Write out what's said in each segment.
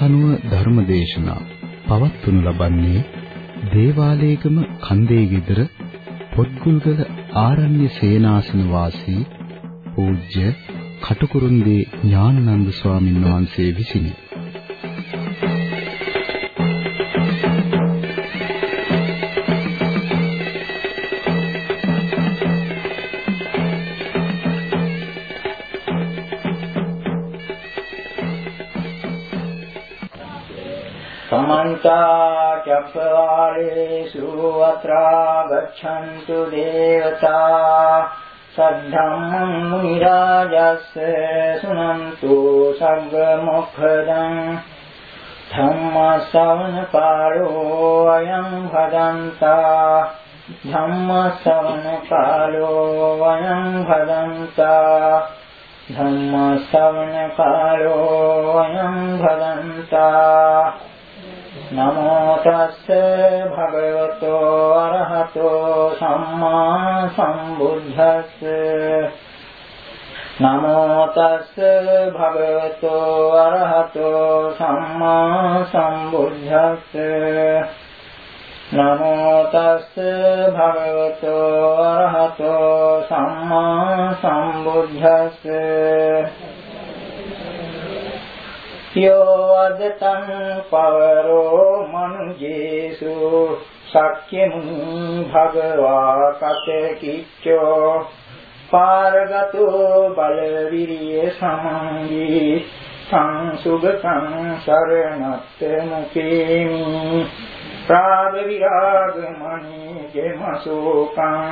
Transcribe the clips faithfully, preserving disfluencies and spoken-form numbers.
අනුව ධර්මදේශනා පවත්වනු ලබන්නේ දේවාලේගම කන්දේ ගෙදර පොත්ගුල්ගල ආරණ්‍ය සේනාසන වාසී පූජ්‍ය කටුකුරුන්දී ඥානানন্দ ස්වාමීන් වහන්සේ විසිනි. समन्ता चक्रवालेषु अत्रा गच्छन्तु देवता सद्धम्मं मुनिराजस्य शृण्वन्तु सर्वमुखदं धम्मश्रवणकालो अयं भदन्ता धम्मश्रवणकालो अयं भदन्ता धम्मश्रवणकालो अयं भदन्ता नमो तस्से भगवतो अरहतो सम्मा सम्बुद्धस्से नमो तस्से भगवतो अरहतो सम्मा सम्बुद्धस्से नमो तस्से भगवतो अरहतो सम्मा सम्बुद्धस्से यो अदतं पवरो मनुजेषु शक्यमुनि भगवा कतकिच्चो पारगतो बलवीर्य समङ्गी संसुगतं शरणत्मुखेमि प्रागविरागमणि जमशोकं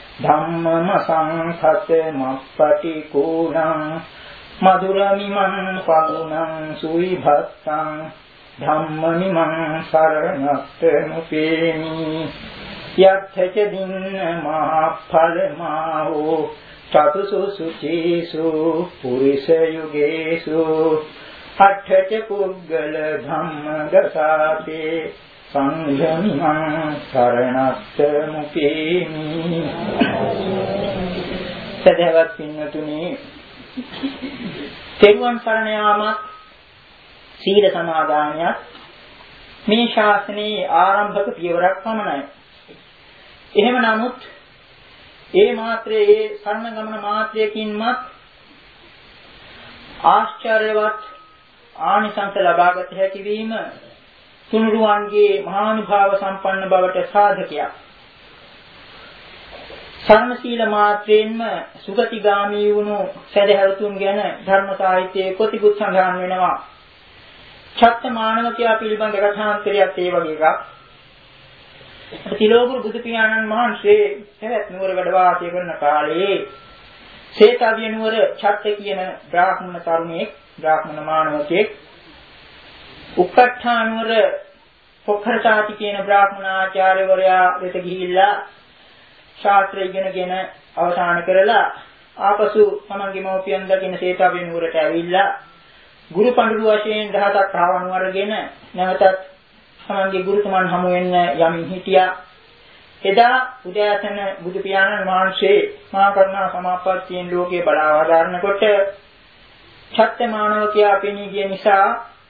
धम्ममसंखतमपटिकूलं मधुरमिमं फगुनं सुविभक्तं धम्ममिमं शरणत्मुखेमि यत्थ दिन्महाफलमाहो चतुषु शुचिषु पुरुषयुगेषु अट्ठ पुद्गल धम्मगसाते संघमिमं शरणत्मुखेमि සදහවත් පින්නතුනි තෙරුවන් සරණ යාමත් සීල සමාදානයත් මේ ශාසනයේ ආරම්භක පියවරක් පමණයි. එහෙම නමුත් ඒ මාත්‍රයේ ඒ සරණ ගමන මාත්‍රයකින්මත් ආශ්චර්යවත් ආනිසංස ලබාගත හැකි වීම තුනුරුවන්ගේ මහානුභාව සම්පන්න බවට සාධකයක්. සරණ සීල මාත්‍රයෙන්ම සුගතිගාමී වුණු සදහැවතුන් ගැන ධර්ම සාහිත්‍යයේ කොටිකුත් සඳහන් වෙනවා. චත්ත මානවකයා පිළිබඳ කථාන්තරයක් ඒ වගේ එකක්. තිලෝගුරු බුදු පියාණන් වහන්සේ සවැත් නුවර වැඩ වාසය කරන කාලේ සේතවිය නුවර චත්ත කියන බ්‍රාහ්මණ තරුණයෙක් බ්‍රාහ්මණ මානවකයෙක් උක්කට්ඨා නුවර පොක්ඛරතාති කියන බ්‍රාහ්මණ ආචාර්යවරයා වෙත ගිහිල්ලා ශාස්ත්‍රය ඉගෙනගෙන අවසන් කරලා ආපසු තමන්ගේ මව්පියන් දකින සේතවිය නුවරට ඇවිල්ලා ගුරු පඬුරු වශයෙන් දහසක් ආවණු අරගෙන නැවතත් තමන්ගේ ගුරුතුමන් හමු වෙන්න යමින් හිටියා. එදා උදෑසන බුදු පියාණන් වහන්සේ මහා කරුණා සමාපත්තියෙන් ලෝකේ බලා වදාරනකොට ඡත්ත මානවකයා පෙනී ගිය නිසා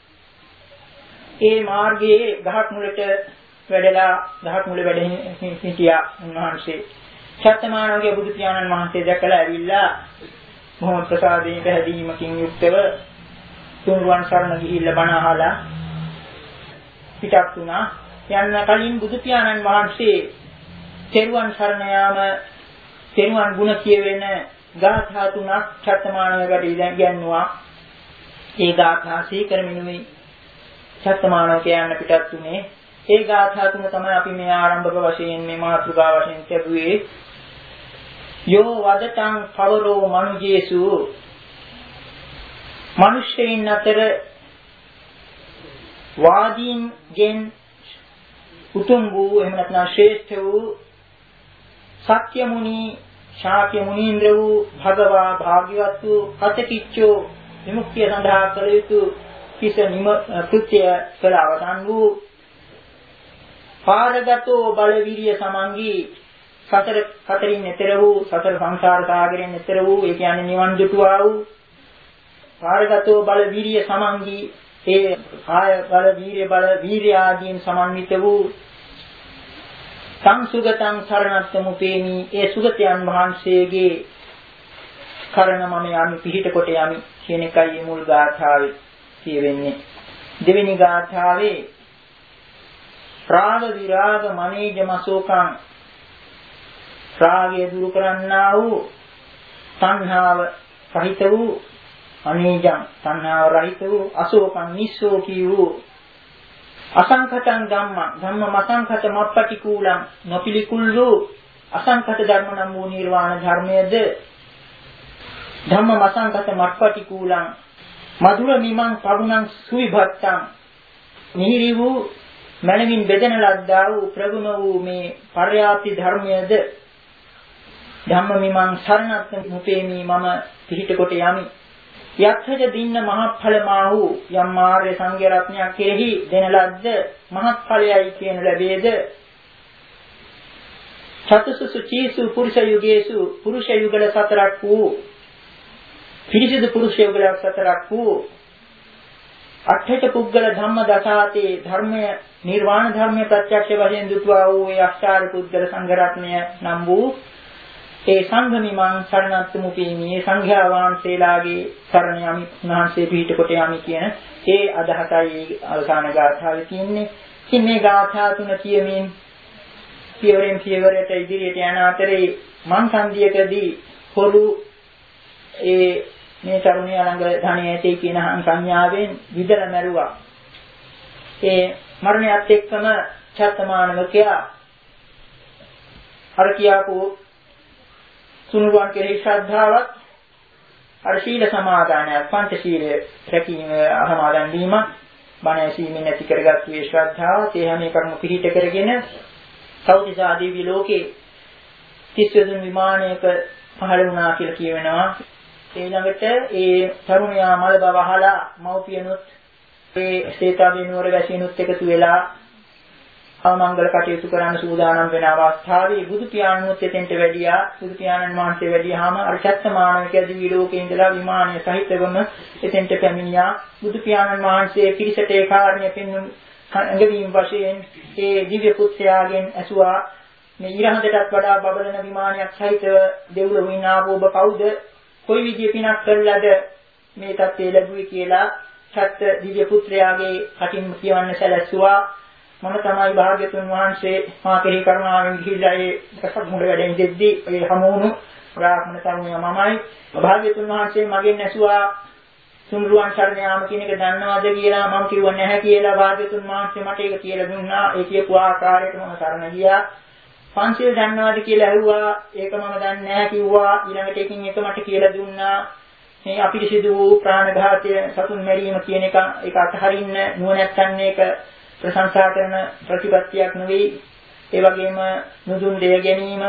ඒ මාර්ගයේ ගහක් මුලට වැඩලා ගහක් මුල වැඩ හිටියා උන්වහන්සේ. ඡත්ත මානවකයා බුදු පියාණන් වහන්සේ දැකලා ඇවිල්ලා බොහොම ප්‍රසාදයෙන් පැහැදීමකින් යුක්තව තුන්වන් සරණ ගිහිල්ලා බණ අහලා පිටක් වුණා. යන්න කලින් බුදු පියාණන් වහන්සේ තෙරුවන් සරණ යාම තෙරුවන් ගුණ කියවෙන ගාථා තුනක් චත්තමානවකට ඉගෙනුවා. ඒ ගාථා සීකරමිනුයි චත්තමානවක යන්න පිටත් උනේ. ඒ ගාථා තුන තමයි අපි මේ ආරම්භක වශයෙන් මේ මාතෘකා වශයෙන් තිබුවේ. යෝ වදතං පවරෝ මනුජේසු මිනිස්යන් අතර වාදීන්ගෙන් උතුම් වූ එහෙම නැත්නම් ශ්‍රේෂ්ඨ වූ සත්‍ය මුනි ශාක්‍ය මුනීන්ද්‍ර වූ භගවා භාග්‍යවත් වූ කතකිච්චෝ විමුක්තිය සඳහා කළ යුතු කිස නිම කෘත්‍ය කළ අවසන් වූ පාරගතෝ බලවිරිය සමංගී සතර කතරින් එතර වූ සතර සංසාර සාගරයෙන් එතර වූ ඒ කියන්නේ නිවන් දුටුවා වූ පාරගතෝ බලවිරිය සමංගී ඒ කාය බල, වීර්ය බල, වීර්ය ආදීන් සමන්විත වූ සංසුගතං සරණත්තමුපේමි. ඒ සුගතයන් වහන්සේගේ කරණ මම යමි පිහිට කොට යමි කියන එකයි මේ මුල් ගාථාවේ කියවෙන්නේ. දෙවෙනි ගාථාවේ රාග විරාග මනේජ මසෝකං රාගය දුරු කරන්නා වූ සංහාව රහිත වූ අනේජං සංහාව රහිත වූ අශෝකං නිස්සෝකී වූ අසංඛතං ධම්මං ධම්ම මසංඛත මප්පටිකූලං නොපිලිකුල් වූ අසංඛත ධර්ම නම් වූ නිර්වාණ ධර්මයේද ධම්ම මසංඛත මප්පටිකූලං මధుර මිමං පරුණං සුවිභත්තං මිහිරි වූ මනමින් බෙදෙන ලද්දා වූ ප්‍රගුණ වූ මේ පර්යාප්ති ධර්මයේද ධම්ම මිමං සරණත්ත මුපේමි මම පිහිට කොට යමි. යක්ඛජ දින්න මහත්ඵල මාහු යම් මාර්ය සංඝ රත්නයක් කෙරෙහි දෙන ලද්ද මහත්ඵලයයි කියන ලැබේද චතුසුසු චීසු පුරුෂ යුගේසු පුරුෂ යුගල සතරක් වූ පිරිසිදු පුරුෂ යුගල සතරක් වූ අට්ඨච පුද්ගල ධම්ම දසාතේ ධර්මය නිර්වාණ ධර්මය ප්‍රත්‍යක්ෂ වශයෙන් දුටුවා වූ ඒ අෂ්ටාර පුද්ගල සංඝ රත්නය නම් වූ ඒ සංඝමිමං සරණත්මුපේමි මේ සංඝයා වහන්සේලාගේ සරණ යමි උන්වහන්සේ පිහිට කොට යමි කියන ඒ අදහසයි අවසාන ගාථාවේ තියෙන්නේ. ඉතින් මේ ගාථා තුන කියමින් පියවරෙන් පියවරට ඉදිරියට යන අතරේ මං සංදියකදී පොළු ඒ මේ තරුණිය ළඟ ධනෙ ඇතේ කියන සංඥාවෙන් විදලා මැරුවා. ඒ මරණයත් එක්කම චත්තමානවකයා අර කියාපු තුනුරුවන් කෙරෙහි ශ්‍රද්ධාවත් අර සීල සමාදානයක් පංච සීලය රැකීම සමාදන් වීම බණ ඇසීමෙන් ඇති කරගත් මේ ශ්‍රද්ධාව තේ හැම එකක්ම පිළිහිට කරගෙන සෞතිසා දේවී ලෝකේ තිස්වැදුන් විමානයක පහළ වුණා කියලා කියවෙනවා. ඊළඟට ඒ තරුණයා මල බව අහලා මව්පියනොත් ඒ සේතාවේ නුවර වැසියනොත් එකතු වෙලා අවමංගල කටයුතු කරන්න සූදානම් වෙන අවස්ථාවේ බුදු පියාණන්ුත් එතෙන්ට වැඩියා. බුදු පියාණන් වහන්සේ වැඩියාම අර චත්තමානවික දිවි ලෝකේ ඉඳලා විමානය සහිතවම එතෙන්ට පැමිණියා. බුදු පියාණන් වහන්සේ පිරිසට ඒ කාරණය පෙන්වන අඟවීම් වශයෙන් ඒ දිව්‍ය පුත්‍රයාගෙන් ඇසුවා මේ ඊරහඳටත් වඩා බබලන විමානයක් සහිතව දෙව්ලොව ඉන්න ආපු ඔබ කවුද? කොයි විදිය පිනක් කළාද මේ தත්ත්වය ලැබුවේ කියලා සත්‍ය දිව්‍ය පුත්‍රයාගේ කටින් කියවන්න සැලැස්සුවා. මම තමයි භාග්‍යතුන් වහන්සේ මා කෙරෙහි කරුණාවෙන් ගිහිල්ලා ඒ එකසක් මුඩ වැඩෙන් දෙද්දී ඒ හමුණු බ්‍රාහ්මණ තරුණයා මමයි. භාග්‍යතුන් වහන්සේ මගෙන් ඇසුවා තුන්රුවන් සරණ යාම කියන එක දන්නවද කියලා. මම කිව්වා නැහැ කියලා. භාග්‍යතුන් වහන්සේ මට ඒක කියලා දුන්නා. ඒ කියපු ආකාරයට මම සරණ ගියා. පංචශීල දන්නවද කියලා ඇහුවා. ඒක මම දන්නේ නැහැ කිව්වා. ඊළඟට එකින් එක මට කියලා දුන්නා. මේ අපිරිසිදු වූ ප්‍රාණඝාතය සතුන් මැරීම කියන එක ඒක අතහරින්න නුවණැත්තන් මේක ප්‍රශංසා කරන ප්‍රතිපත්තියක් නෙවෙයි. ඒ වගේම නුදුන් දෙය ගැනීම,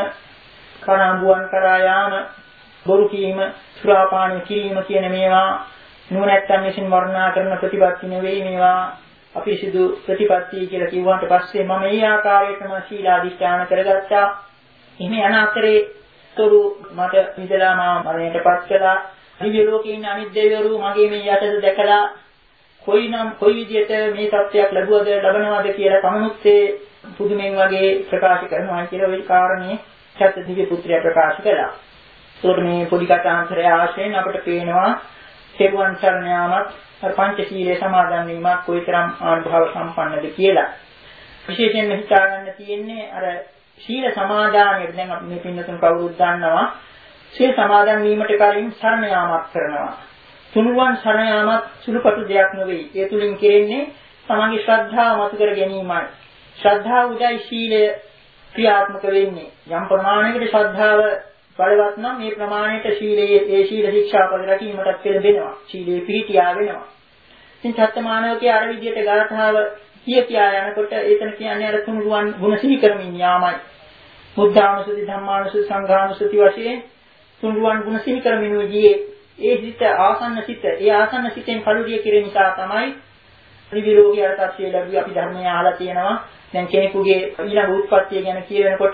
කනඹුවන් කරා යාම, බොරු කීම, සුරාපානය කිරීම කියන මේවා නුවණැත්තන් විසින් වර්ණනා කරන ප්‍රතිපත්ති නෙවෙයි. මේවා අපිරිසිදු ප්‍රතිපත්ති කියලා කිව්වට පස්සේ මම මේ ආකාරයටම සීලාදිෂ්ඨාන කරගත්තා. එහෙම යන අතරේ තොරු මට විදලා මා මරණයටපත් කළා. දිව්‍ය ලෝකේ ඉන්න අනිත් දෙවිවරු මගේ මේ යටද දැකලා කොයිනම් කොයි විදියට මේ තත්ත්වයක් ලැබුවද ලබනවද කියලා කමනුත්තේ පුදුමෙන් වගේ ප්‍රකාශ කරනවා කියලා ওই කාරණේ චත්ත දිව්‍ය පුත්‍රයා ප්‍රකාශ කළා. ඒකට මේ පොඩි කතාන්තරය ආශ්‍රයෙන් අපට පේනවා සේවන් සරණ යාමත් අර පංචශීලයේ සමාදන් වීමක් කොයිතරම් ආනුභාව සම්පන්නද කියලා. විශේෂයෙන්ම හිතා ගන්න තියෙන්නේ අර සීල සමාදානයේ දැන් අපි මේ පින්නතුන් කවුරුත් දන්නවා සීල සමාදන් වීමට කලින් සරණ යාමක් කරනවා. තුනුරුවන් සරණ යාමත් සුළුපටු දෙයක් නෙවෙයි. ඒ තුලින් කෙරෙන්නේ තමන්ගේ ශ්‍රද්ධාව මතු කර ගැනීමයි. ශ්‍රද්ධාව උදයි සීලය ක්‍රියාත්මක වෙන්නේ. යම් ප්‍රමාණයකට ශ්‍රද්ධාව බලවත් නම් මේ ප්‍රමාණයට සීලයේ ඒ සීල ශික්ෂාපද රැකීමටත් පෙළඹෙනවා. සීලේ පිහිටියා වෙනවා. ඉතින් චත්තමානවකේ අර විදියට ගාථාව කිය කියා යනකොට ඒතන කියන්නේ අර තුනුරුවන් ගුණ සිහි කරමින් යාමයි. බුද්ධානුස්සති, ධම්මානුස්සති, සංඝානුස්සති වශයෙන් තුනුරුවන් ගුණ සිහි කරමින් උජියේ ඒ සිත ආසන්න සිත, ඒ ආසන්න සිතෙන් කලුරිය කිරීම නිසා තමයි ත්‍රිවිලෝකී අර්ථය ලැබුවේ. අපි ධර්මය අහලා තියෙනවා. දැන් කෙනෙකුගේ ඊළඟ උත්පත්තිය ගැන කියවෙනකොට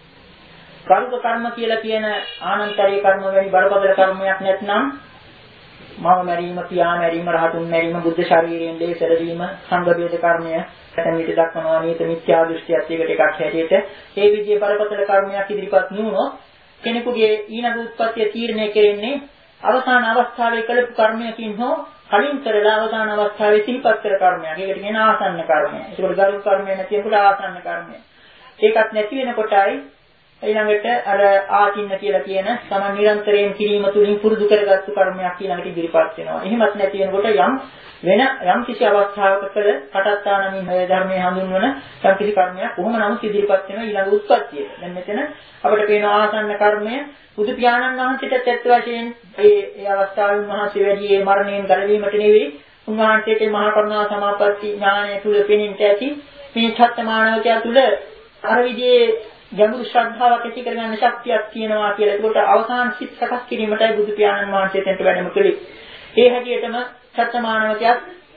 කර්ම කර්ම කියලා කියන ආනන්තරී කර්ම වැනි බරපතල කර්මයක් නැත්නම් මව මැරීම, පියා මැරීම, රහතුන් මැරීම, බුද්ධ ශරීරයෙන් දේශර වීම, සංඝ බේද කර්මය ඇතැම් විට දක්වනවා නීත මිත්‍යා දෘෂ්ටියත් එකට එකක් හැටියට. ඒ විදිහේ බරපතල කර්මයක් ඉදිරිපත් නුනොත් කෙනෙකුගේ ඊළඟ උත්පත්තිය තීරණය කෙරෙන්නේ අවසාන අවස්ථාවේ කළපු කර්මයකින් හෝ කලින් කරලා අවසාන අවස්ථාවේ සිහිපත් කර කර්මයක්. ඒකට කියන ආසන්න කර්මය. ඒකට ගරු කර්මය නැතිවෙකට ආසන්න කර්මය. ඒකත් නැති වෙනකොටයි ඊළඟට අර ආචින්න කියලා කියන තමන් නිරන්තරයෙන් කිරීම තුලින් පුරුදු කරගත්තු කර්මයක් ඊළඟට ඉදිරිපත් වෙනවා. එහෙමත් නැති වෙනකොට යම් වෙන යම් කිසි අවස්ථාවක කළ කටත්තානමින් මේ ධර්මයේ හඳුන්වන යම් කිසි කර්මයක් කොහොම නමුත් ඉදිරිපත් වෙනවා ඊළඟ උත්පත්තියට. දැන් මෙතන අපිට පේන ආසන්න කර්මය බුදු පියාණන් වහන්සේට ඇත්ත වශයෙන් ඒ ඒ අවස්ථාවේ මහසි වැඩියේ මරණයෙන් ගැලවීමට නෙවෙයි උන්වහන්සේට මහා කරුණා සමාපatti ඥානය තුල පෙනෙන්නට ඇති මේ චත්තමානවකයා තුල අර විදිහේ ගැඹුරු ශ්‍රද්ධාවක් ඇති කරගන්න ශක්තියක් තියෙනවා කියලා. ඒකට අවසාන සිත් සකස් කිරීමටයි බුදු පියාණන් වහන්සේ දෙන්ට වැඩම කළේ. ඒ හැටියටම සත්‍යමානවකයක්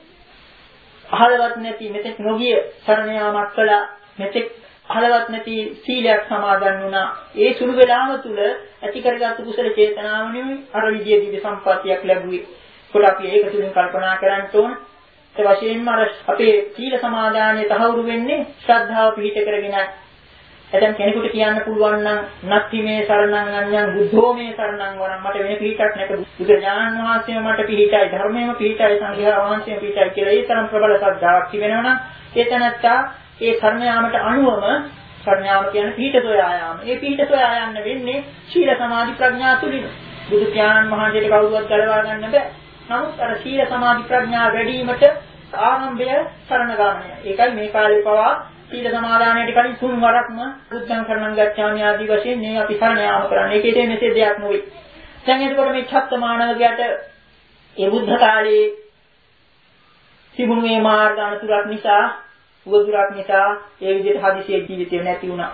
අහලවත් නැති මෙතෙක් නොගිය සරණ යාමක් කළා. මෙතෙක් අහලවත් නැති සීලයක් සමාදන් වුණා. ඒ සුළු වේලාව තුල ඇති කරගත්තු කුසල චේතනාවනේ අර විදියේ දිව්‍ය සම්පත්තියක් ලැබුවේ. ඒකට අපි ඒක තුලින් කල්පනා කරන්න ඕන. ඒ වශයෙන්ම අර අපේ සීල සමාදානයේ තහවුරු වෙන්නේ ශ්‍රද්ධාව පිහිට කරගෙනයි. එතෙන් කෙනෙකුට කියන්න පුළුවන් නම් නැත්ති මේ සරණං අඤ්ඤං බුද්ධෝ මේ සරණං වරං මට වෙන පිහිටක් නැත බුදුරජාණන් වහන්සේම මට පිහිටයි ධර්මයේම පිහිටයි සංඝයා වහන්සේම පිහිටයි කියලා ඒ තරම් ප්‍රබල ශ්‍රද්ධාවක් තිබෙනවා නම් ඒ තැනත්තා ඒ සරණ යාමට අනුවම සරණ යාම කියන්නේ පිහිට සොයා යාම. ඒ පිහිට සොයා යන්න වෙන්නේ සීල සමාධි ප්‍රඥා තුලින්. බුදු පියාණන් වහන්සේට කවුරුවත් ගලවා ගන්න බෑ. නමුත් අර සීල සමාධි ප්‍රඥා වැඩි වීමට ආරම්භය සරණ ගාමනය. ඒකයි මේ කාලේ පවා සීල සමාදානයට කලින් තුන් වරක්ම බුද්ධං කරණං ගච්ඡාමි ආදී වශයෙන් මේ අපි සරණ යාම කරන්නේ. ඒකේ මෙසේ දෙයක් නෙවෙයි. දැන් එතකොට මේ චත්තමානවකයට ඒ බුද්ධ කාලේ තිබුණු මේ මාර්ග අනුතුරක් නිසා, උවදුරක් නිසා ඒ විදිහට හදිසියෙ ජීවිතේ නැති වුණා.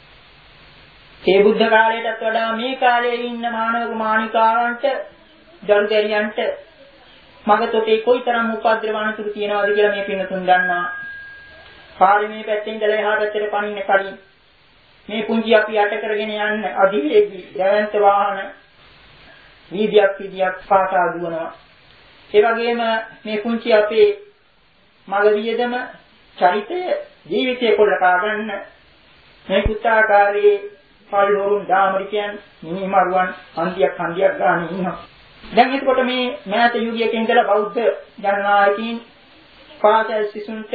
ඒ බුද්ධ කාලයටත් වඩා මේ කාලේ ඉන්න මානවක මානිකාවන්ට, දරුදැරියන්ට මගතොටේ කොයිතරම් උපද්‍රව අනුතුරු තියෙනවද කියලා මේ පින්නතුන් දන්නවා. පාරමී පැත්තෙන් ඉඳලා එහා පැත්තට පනින්න කලින් මේ පුංචි අපි යට කරගෙන යන්න අධිවේගී දැවැන්ත වාහන වීදියක් වීදියක් පාසා දුවනවා. ඒ වගේම මේ පුංචි අපේ මග වියදම චරිතය ජීවිතේ කොල්ලකා ගන්න මේ කුත්තාකාරයේ පල්ලෝරුන් දාමරිකයන් මිනිමරුවන් හන්දියක් හන්දියක් ගන්න ඉන්නවා. දැන් එතකොට මේ මෑත යුගයක ඉඳලා බෞද්ධ ජනනායකයින් පාසල් සිසුන්ට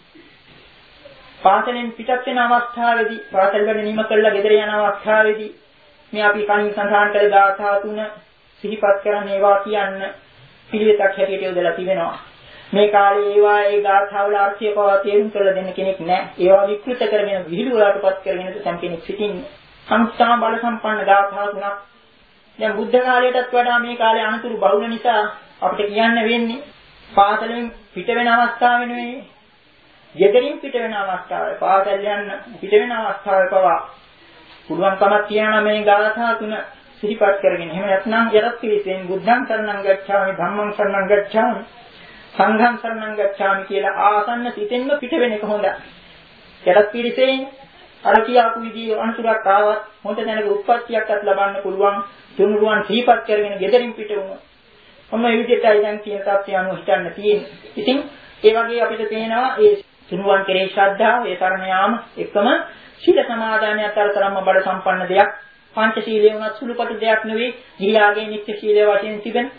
පාසලෙන් පිටත් වෙන අවස්ථාවේදී පාසල් වැඩ නිම කළා ගෙදර යන අවස්ථාවේදී මේ අපි කණින් සඳහන් කළ ගාථා තුන සිහිපත් කරන්න ඒවා කියන්න පිළිවෙතක් හැටියට යොදලා තිබෙනවා. මේ කාලේ ඒවා ඒ ගාථාවල අර්ථය පවා තේරුම් කරලා දෙන්න කෙනෙක් නැහැ. ඒවා විකෘත කරගෙන විහිළු වලටපත් කරගෙන තම කෙනෙක් සිටින්නේ. සංස්ථා බල සම්පන්න ගාථා තුනක්. දැන් බුද්ධ කාලයටත් වඩා මේ කාලේ අනුතුරු බහුල නිසා අපිට කියන්න වෙන්නේ පාසලෙන් පිට වෙන අවස්ථාව නෙවෙයි. යෙදරින් පිට වෙන අවස්ථාවේ පාසල් යන්න පිට වෙන අවස්ථාවේ පවා පුළුවන්කමක් තියනවා මේ ගාථා තුන සිහිපත් කරගෙන. එහෙම නැත්නම් යරත් පිළිසෙන් බුද්ධං සරණං ගච්ඡාමි ධම්මං සරණං ගච්ඡාමි සංඝං සරණං ගච්ඡාමි කියලා ආසන්න සිතෙන්ම පිට වෙන එක හොඳයි. යරත් පිළිසෙන් අර කියාපු විදිහේ අනුසුරක් ආවත් හොඳ දැනක උත්පත්තියක්වත් ලබන්න පුළුවන් තුනුරුවන් සිහිපත් කරගෙන යෙදරින් පිට වුණා. මොන විදිහටයි දැන් කියන තත්ත්වය අනුව හිතන්න තියෙන්නේ. ඉතින් ඒ වගේ අපිට පේනවා ඒ තුනුරුවන් කෙරෙහි ශ්‍රද්ධාව, ඒ සරණ යාම එකම සීල සමාදානයත් අතරතරම බල සම්පන්න දෙයක්. පංචශීලයේ උනත් සුළුපටු දෙයක් නෙවෙයි. ගිහිලාගේ නිත්‍ය ශීලයේ වශයෙන් තිබෙන.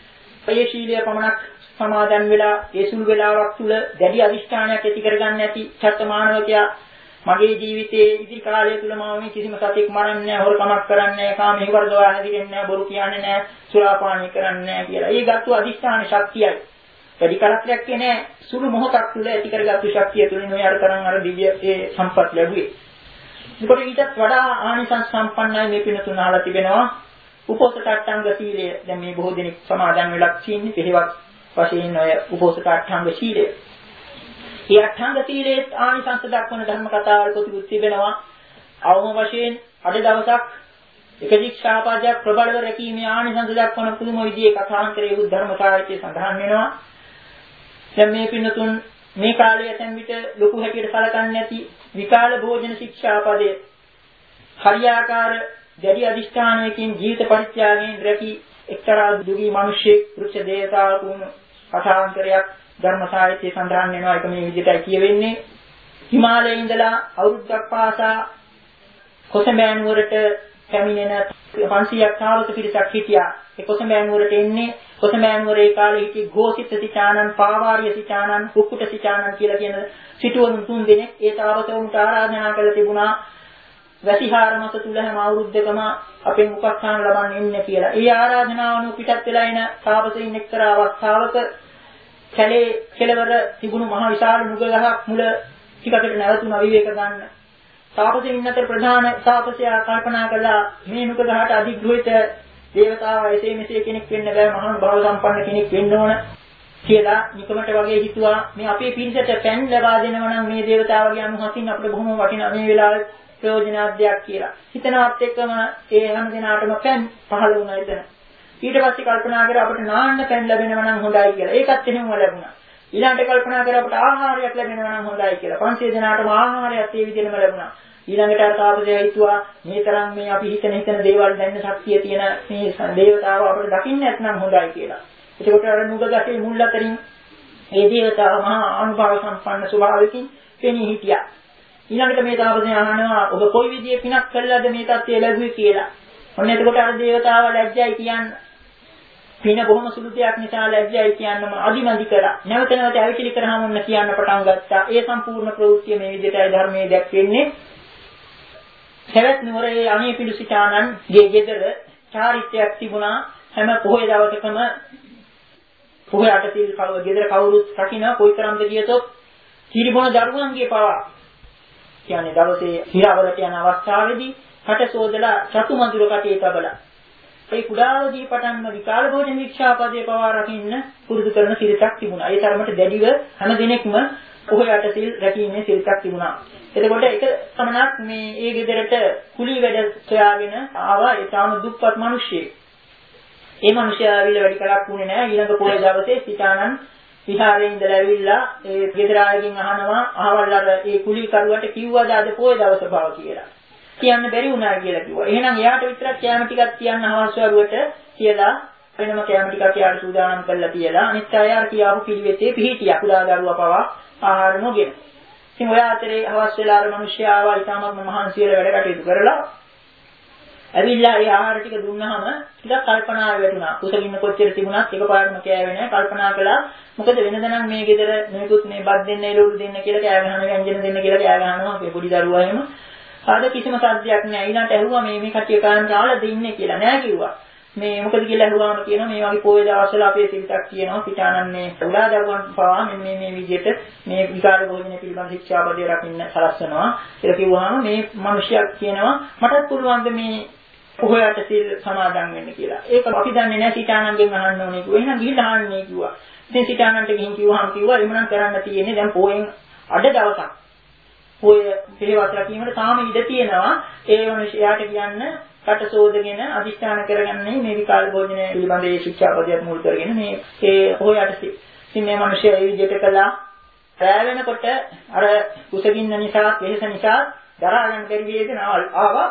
ඒ ශීලයේ පමණක් සමාදන් වෙලා ඒ සුළු වේලාවක් තුල දැඩි අදිෂ්ඨානයක් ඇති කරගන්න ඇති චත්තමානවකයා මගේ ජීවිතයේ ඉදිරි කාලය තුල මම මේ කිසිම සතෙක් මරන්නේ නැහැ, හොරකමක් කරන්නේ නැහැ, කාමී වර්ධවා හැදිරෙන්නේ නැහැ, බොරු කියන්නේ නැහැ, සුරාපානය කරන්නේ නැහැ කියලා. ඒ ගත්තු අදිෂ්ඨාන ශක්තියයි. වැඩි කරක්යක් කියන්නේ සුළු මොහොතක් තුල ඇති කරගත්තු ශක්තිය තුලින් ඔය අර තරම් අර දිව්‍ය ඒ සම්පත් ලැබුවේ. ඒකට ඊටත් වඩා ආනිසංස සම්පන්නයි මේ පින තුන අහලා තිබෙනවා. උපෝසථ අට්ඨංග සීලය. දැන් මේ බොහෝ දෙනෙක් සමාදන් වෙලා තියෙන්නේ පෙරවත් වශයෙන් ඔය උපෝසථ අට්ඨංග සීලය. මේ අට්ඨංග සීලයේ ආනිසංස දක්වන ධර්ම කතාවල් පොතේ තිබෙනවා. අවම වශයෙන් අද දවසක් එක ශික්ෂාපදයක් ප්‍රබලව රැකීමේ ආනිසංස දක්වන පුදුම විදිහේ කථාන්තරයේ බුද්ධ ධර්ම සාහිත්‍යයේ සඳහන් වෙනවා. දැන් මේ පින්නතුන් මේ කාලයේ ඇතැම් විට ලොකු හැටියට සැලකන්නේ නැති විකාල භෝජන ශික්ෂාපදයේ හරියාකාර දැඩි අදිෂ්ඨානයකින් ජීවිත පරිත්‍යාගයෙන් රැකී එක්තරා දුගී මිනිසෙක් වෘක්ෂ දේවතාවුන් කථාන්තරයක් ධර්ම සාහිත්‍යයේ සඳහන් වෙනවා. ඒක මේ විදිහටයි කියවෙන්නේ. හිමාලයේ ඉඳලා අවුරුද්දක් පාසා කොසඹෑ නුවරට පැමිණෙන පන්සීයක් තාවක පිරිසක් හිටියා. ඒ කොසඹෑ නුවරට එන්නේ කොසඹෑ නුවරේ කාලේ හිටි ഘോഷිත සිතානන්, පාවාරිය සිතානන්, කුක්කුට සිතානන් කියලා කියන සිටුවරුන් තුන් දෙනෙක් ඒ තාවකවුන්ට ආරාධනා කළ තිබුණා. වැසිහාර මාස තුල හැම අවුරුද්දකම අපෙන් උපස්ථාන ලබන්න ඉන්න කියලා. ඒ ආරාධනාවන පිටත් වෙලා එන තාපසයින් එක්තරා අවස්ථාවක කැලේ කෙළවර තිබුණු මහ විශාල නුග ගහක් මුල ටිකකට නැවතුණා විවේක ගන්න. තාපසයින් අතර ප්‍රධාන තාපසයා කල්පනා කළා මේ නුග ගහට අධිග්‍රහිත දේවතාවා එසේ මෙසේ කෙනෙක් වෙන්න බෑ, මහා බව සම්පන්න කෙනෙක් වෙන්න ඕන කියලා නිකමට වගේ හිතුවා. මේ අපේ පිරිසට පැන් ලබා දෙනවා නම් මේ දේවතාවගේ අනුහසින් අපිට බොහොම වටිනා මේ වෙලාවේ ප්‍රයෝජනාර්ථයක් කියලා. හිතනවත් එක්කම ඒ හැම දිනාටම පැන් පහළ වුණා එතන. ඊට පස්සේ කල්පනා කරා අපිට නාන්න පැන් ලැබෙනවා නම් හොඳයි කියලා. ඒකත් එහෙම ලැබුණා. ඊළඟට කල්පනා කරා අපිට ආහාරයක් ලැබෙනවා නම් හොඳයි කියලා. පන්සිය දිනාටම ආහාරයක් ඒ විදිහටම ලැබුණා. ඊළඟට අර තාපසයා හිතුවා මේ තරම් මේ අපි හිතන හිතන දේවල් දැන්න ශක්තිය තියෙන මේ දේවතාව අපිට දකින්න නැත්නම් හොඳයි කියලා. එතකොට අර නුග ගහේ මුල් අතරින් ඒ දේවතාව මහා අනුභව සම්පන්න ස්වභාවයකින් පෙනී හිටියා. ඊළඟට මේ තාපසයා අහනවා ඔබ කොයි විදිහේ පිනක් කළාද මේ தත්ත්වය ලැබුවේ කියලා. ඔන්න එතකොට අර දේවතාව ලැජ්ජයි කියන්න. පින බොහොම සුළු දෙයක් නිසා ලැජ්ජයි කියන්නම අදිමදි කරා. නැවත නැවත ඇවිසිලි කරාම ඔන්න කියන්න පටන් ගත්තා. ඒ සම්පූර්ණ ප්‍රවෘත්තිය මේ විදිහටයි ධර්මයේ දැක්වෙන්නේ. සවැත් නුවරේ අනේ පිඬුසිතානන්ගේ ගෙදර චාරිත්‍රයක් තිබුණා. හැම පොහොය දවසකම පොහොය අටසිල් කව ගෙදර කවුරුත් රකින්න කොයිතරම්ද කියතොත් කිරිබොන දරුවන්ගේ පවා කියන්නේ දවසේ හිරවලට යන අවස්ථාවේදී කට සෝදලා චතු මඳුර කටේ තබලා ඒ කුඩාවදී පටන්ම විකාල භෝජන ශික්ෂාපදයේ පවා රකින්න පුරුදු කරන සිරිතක් තිබුණා. ඒ තරමට දැඩිව හැම දිනෙකම පොහොය අටසිල් රැකීමේ සිරිතක් තිබුණා. එතකොට එක සමනක් මේ ඒ ගෙදරට කුලී වැඩ සොයාගෙන ආවා. ඒ තාම දුප්පත් මිනිහෙක්. ඒ මිනිහයා ඇවිල්ලා වැඩි කලක් වුණේ නැහැ. ඊළඟ පොය දවසේ සිතානන් විහාරේ ඉඳලා ඇවිල්ලා ඒ ගෙදර ආයකින් අහනවා අහවල් අර ඒ කුලී කරුවට කිව්වද අද පොය දවස බව කියලා. කියන්න බැරි වුණා කියලා කිව්වා. එහෙනම් එයාට විතරක් කැම ටිකක් තියන්න අවශ්‍ය වරුවට කියලා වෙනම කැම ටිකක් එයාට සූදානම් කරලා තියලා අනිත් අය අර කියාපු පිළිවෙතේ පිහිටියා. කුඩා දරුවා පවා ආහාර නොගෙන. ඉතින් ඔය අතරේ අවශ්‍ය වෙලා අර මිනිහයා ආවා ඊටමත්ම මහන්සි වෙලා වැඩ කටයුතු කරලා ඇවිල්ලා ඒ ආහාර ටික දුන්නාම ටිකක් කල්පනාවේ වැටුණා. කුසගින්න කොච්චර තිබුණත් එකපාරටම කෑවේ නැහැ. කල්පනා කළා මොකද වෙනද නම් මේ ගෙදර මේකුත් මේ බත් දෙන්න එළවලු දෙන්න කියලා කෑ ගහන ව්‍යංජන දෙන්න කියලා කෑ ගහනවා. මේ පොඩි දරුවා එහෙම. ආද කිසිම සද්දයක් නැහැ. ඊළඟට ඇහුවා මේ මේ කට්ටිය කාන් කාලා දෙන්නේ කියලා. නෑ කිව්වා. මේ මොකද කියලා අහුවාම කියනවා මේ වගේ පොයේ දවස්වල අපේ සිරිතක් කියනවා පිටානන් මේ උලා දරුවන් පවා මෙන්න මේ මේ විදිහට මේ විකාර භෝජන පිළිබඳ ශික්ෂාපදේ රකින්න සලස්වනවා කියලා කිව්වහම මේ මිනිහයා කියනවා මටත් පුළුවන් මේ පොහොයට සිල් සමාදන් වෙන්න කියලා. ඒක අපි දන්නේ නැහැ සිතානන්ගෙන් අහන්න ඕනේ කිව්වා. එහෙනම් ගිහිල්ලා අහන්නේ කිව්වා. ඉතින් සිතානන්ට ගිහින් කිව්වහම කිව්වා එමුනම් කරන්න තියෙන්නේ දැන් පොයෙන් අඩ දවසක්. පොය පිළිවෙත් රැකීමට තාම ඉඩ තියෙනවා. ඒ මිනිහයාට කියන්න කට සෝදගෙන අදිස්ථාන කරගන්නේ මේ විකාල භෝජන පිළිබඳ ඒ ශික්ෂාපදයක් මුල් කරගෙන මේ ඒ පොයට ඉතින් මේ මිනිහයා ඒ විදිහට කළා. රැ වෙනකොට අර කුසගින්න නිසා වෙහස නිසා දරා ගන්න බැරි වේදනාවල් ආවා.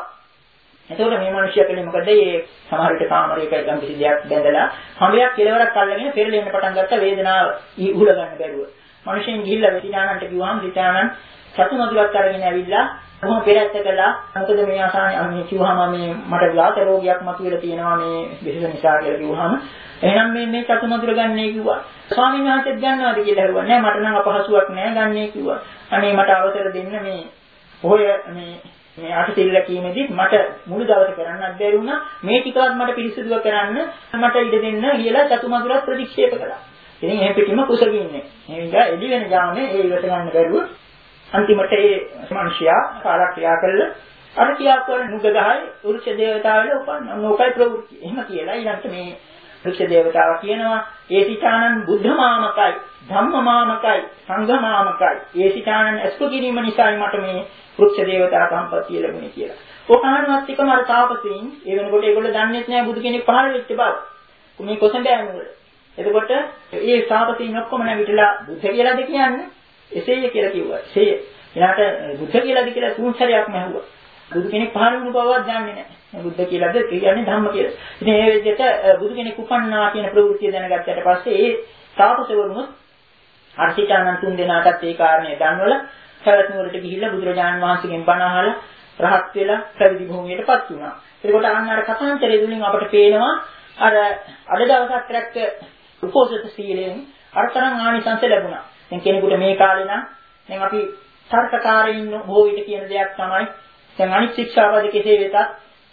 එතකොට මේ මිනිහයා කලේ මොකද? ඒ සමහර විට කාමරයක යම් කිසි දෙයක් බැඳලා හැමයක් කෙලවරක් අල්ලගෙන පෙරලෙන්න පටන් ගත්ත වේදනාව උහුල ගන්න බැරුව. මිනිහෙන් ගිහිල්ලා වෙතිනානන්ට කිව්වහම සිතානන් සතු මදුරක් අරගෙන ඇවිල්ලා කොහොම පෙරැත්ත කළා. මොකද මේ ආසානේ අන්නේ කිව්වහම මේ මට වාත රෝගයක් මතුවලා තියෙනවා මේ විශේෂ නිසා කියලා කිව්වහම එහෙනම් මේ මේ සතු මදුර ගන්නයි කිව්වා. ස්වාමීන් වහන්සේත් ගන්නවද කියලා ඇහුවා. නෑ මට නම් අපහසුයක් නෑ ගන්නයි කිව්වා. අනේ මට අවසර දෙන්න මේ ඔය මේ මේ අටසිල් රැකීමේදී මට මුළු දවස කරන්නත් බැරි වුණා. මේ ටිකවත් මට පිරිසිදුව කරන්න මට ඉඩ දෙන්න කියලා සතු මදුරත් ප්‍රතික්ෂේප කළා. ඉතින් එහෙම පිටිම කුසගින්නේ. මේ විදිහ එළි වෙන ගානේ ඒ ඉවත ගන්න බැරුව අන්තිමට ඒ මිනිසයා කාලක්‍රියා කළා. අර කියා කරන නුග ගහයි වෘක්ෂ දේවතාවල උපන්න. මොකයි ප්‍රවෘත්ති. එහෙම කියලා ඊළඟට මේ වෘක්ෂ දේවතාව කියනවා ඒ සිතානන් බුද්ධමාමකයි, ධම්මමාමකයි, සංඝමාමකයි. ඒ සිතානන් අස්ප කිරීම නිසායි මට මේ වෘක්ෂ දේවතා සම්පත්තිය ලැබුණේ කියලා. ඔකහනවත් එකම අර තාපසීන් ඒ වෙනකොට ඒගොල්ලෝ දන්නේත් නෑ බුදු කෙනෙක් පහළ වෙච්ච බව. මේ කොසඹෑ නුවර. එතකොට ඒ තාපසීන් ඔක්කොම නැගිටලා බුද්ධ කියලාද කියන්නේ? එසේය කියලා කිව්වා. එසේ ඊළාට බුද්ධ කියලාද කියලා තුන් සැරයක්ම ඇහුවා. බුදු කෙනෙක් පහළ වුණ බවවත් දන්නේ නැහැ. බුද්ධ කියලාද කියන්නේ ධම්ම කියලා. ඉතින් ඒ විදිහට බුදු කෙනෙක් උපන්නා කියන ප්‍රවෘත්තිය දැනගත්තට පස්සේ ඒ තාපසවරුන් අර්ථිකානන් තුන් දෙනාටත් ඒ කාරණේ දන්වලා සවැත් නුවරට ගිහිල්ලා බුදුරජාණන් වහන්සේගෙන් බණ අහලා රහත් වෙලා පැවිදි භූමියටපත් වුණා. ඒකට අන්න අර කථාන්තරය තුලින් අපට පේනවා අර අද දවසක් රැක්ක උපෝසත සීලයෙන් අර්ථරං ආනිසංස ලැබුණා. දැන් කෙනෙකුට මේ කාලේ නම් දැන් අපි තර්කකාරයින් බොහෝ විට කියන දෙයක් තමයි දැන් අනිත් ශික්ෂාපද කෙසේ වෙතත්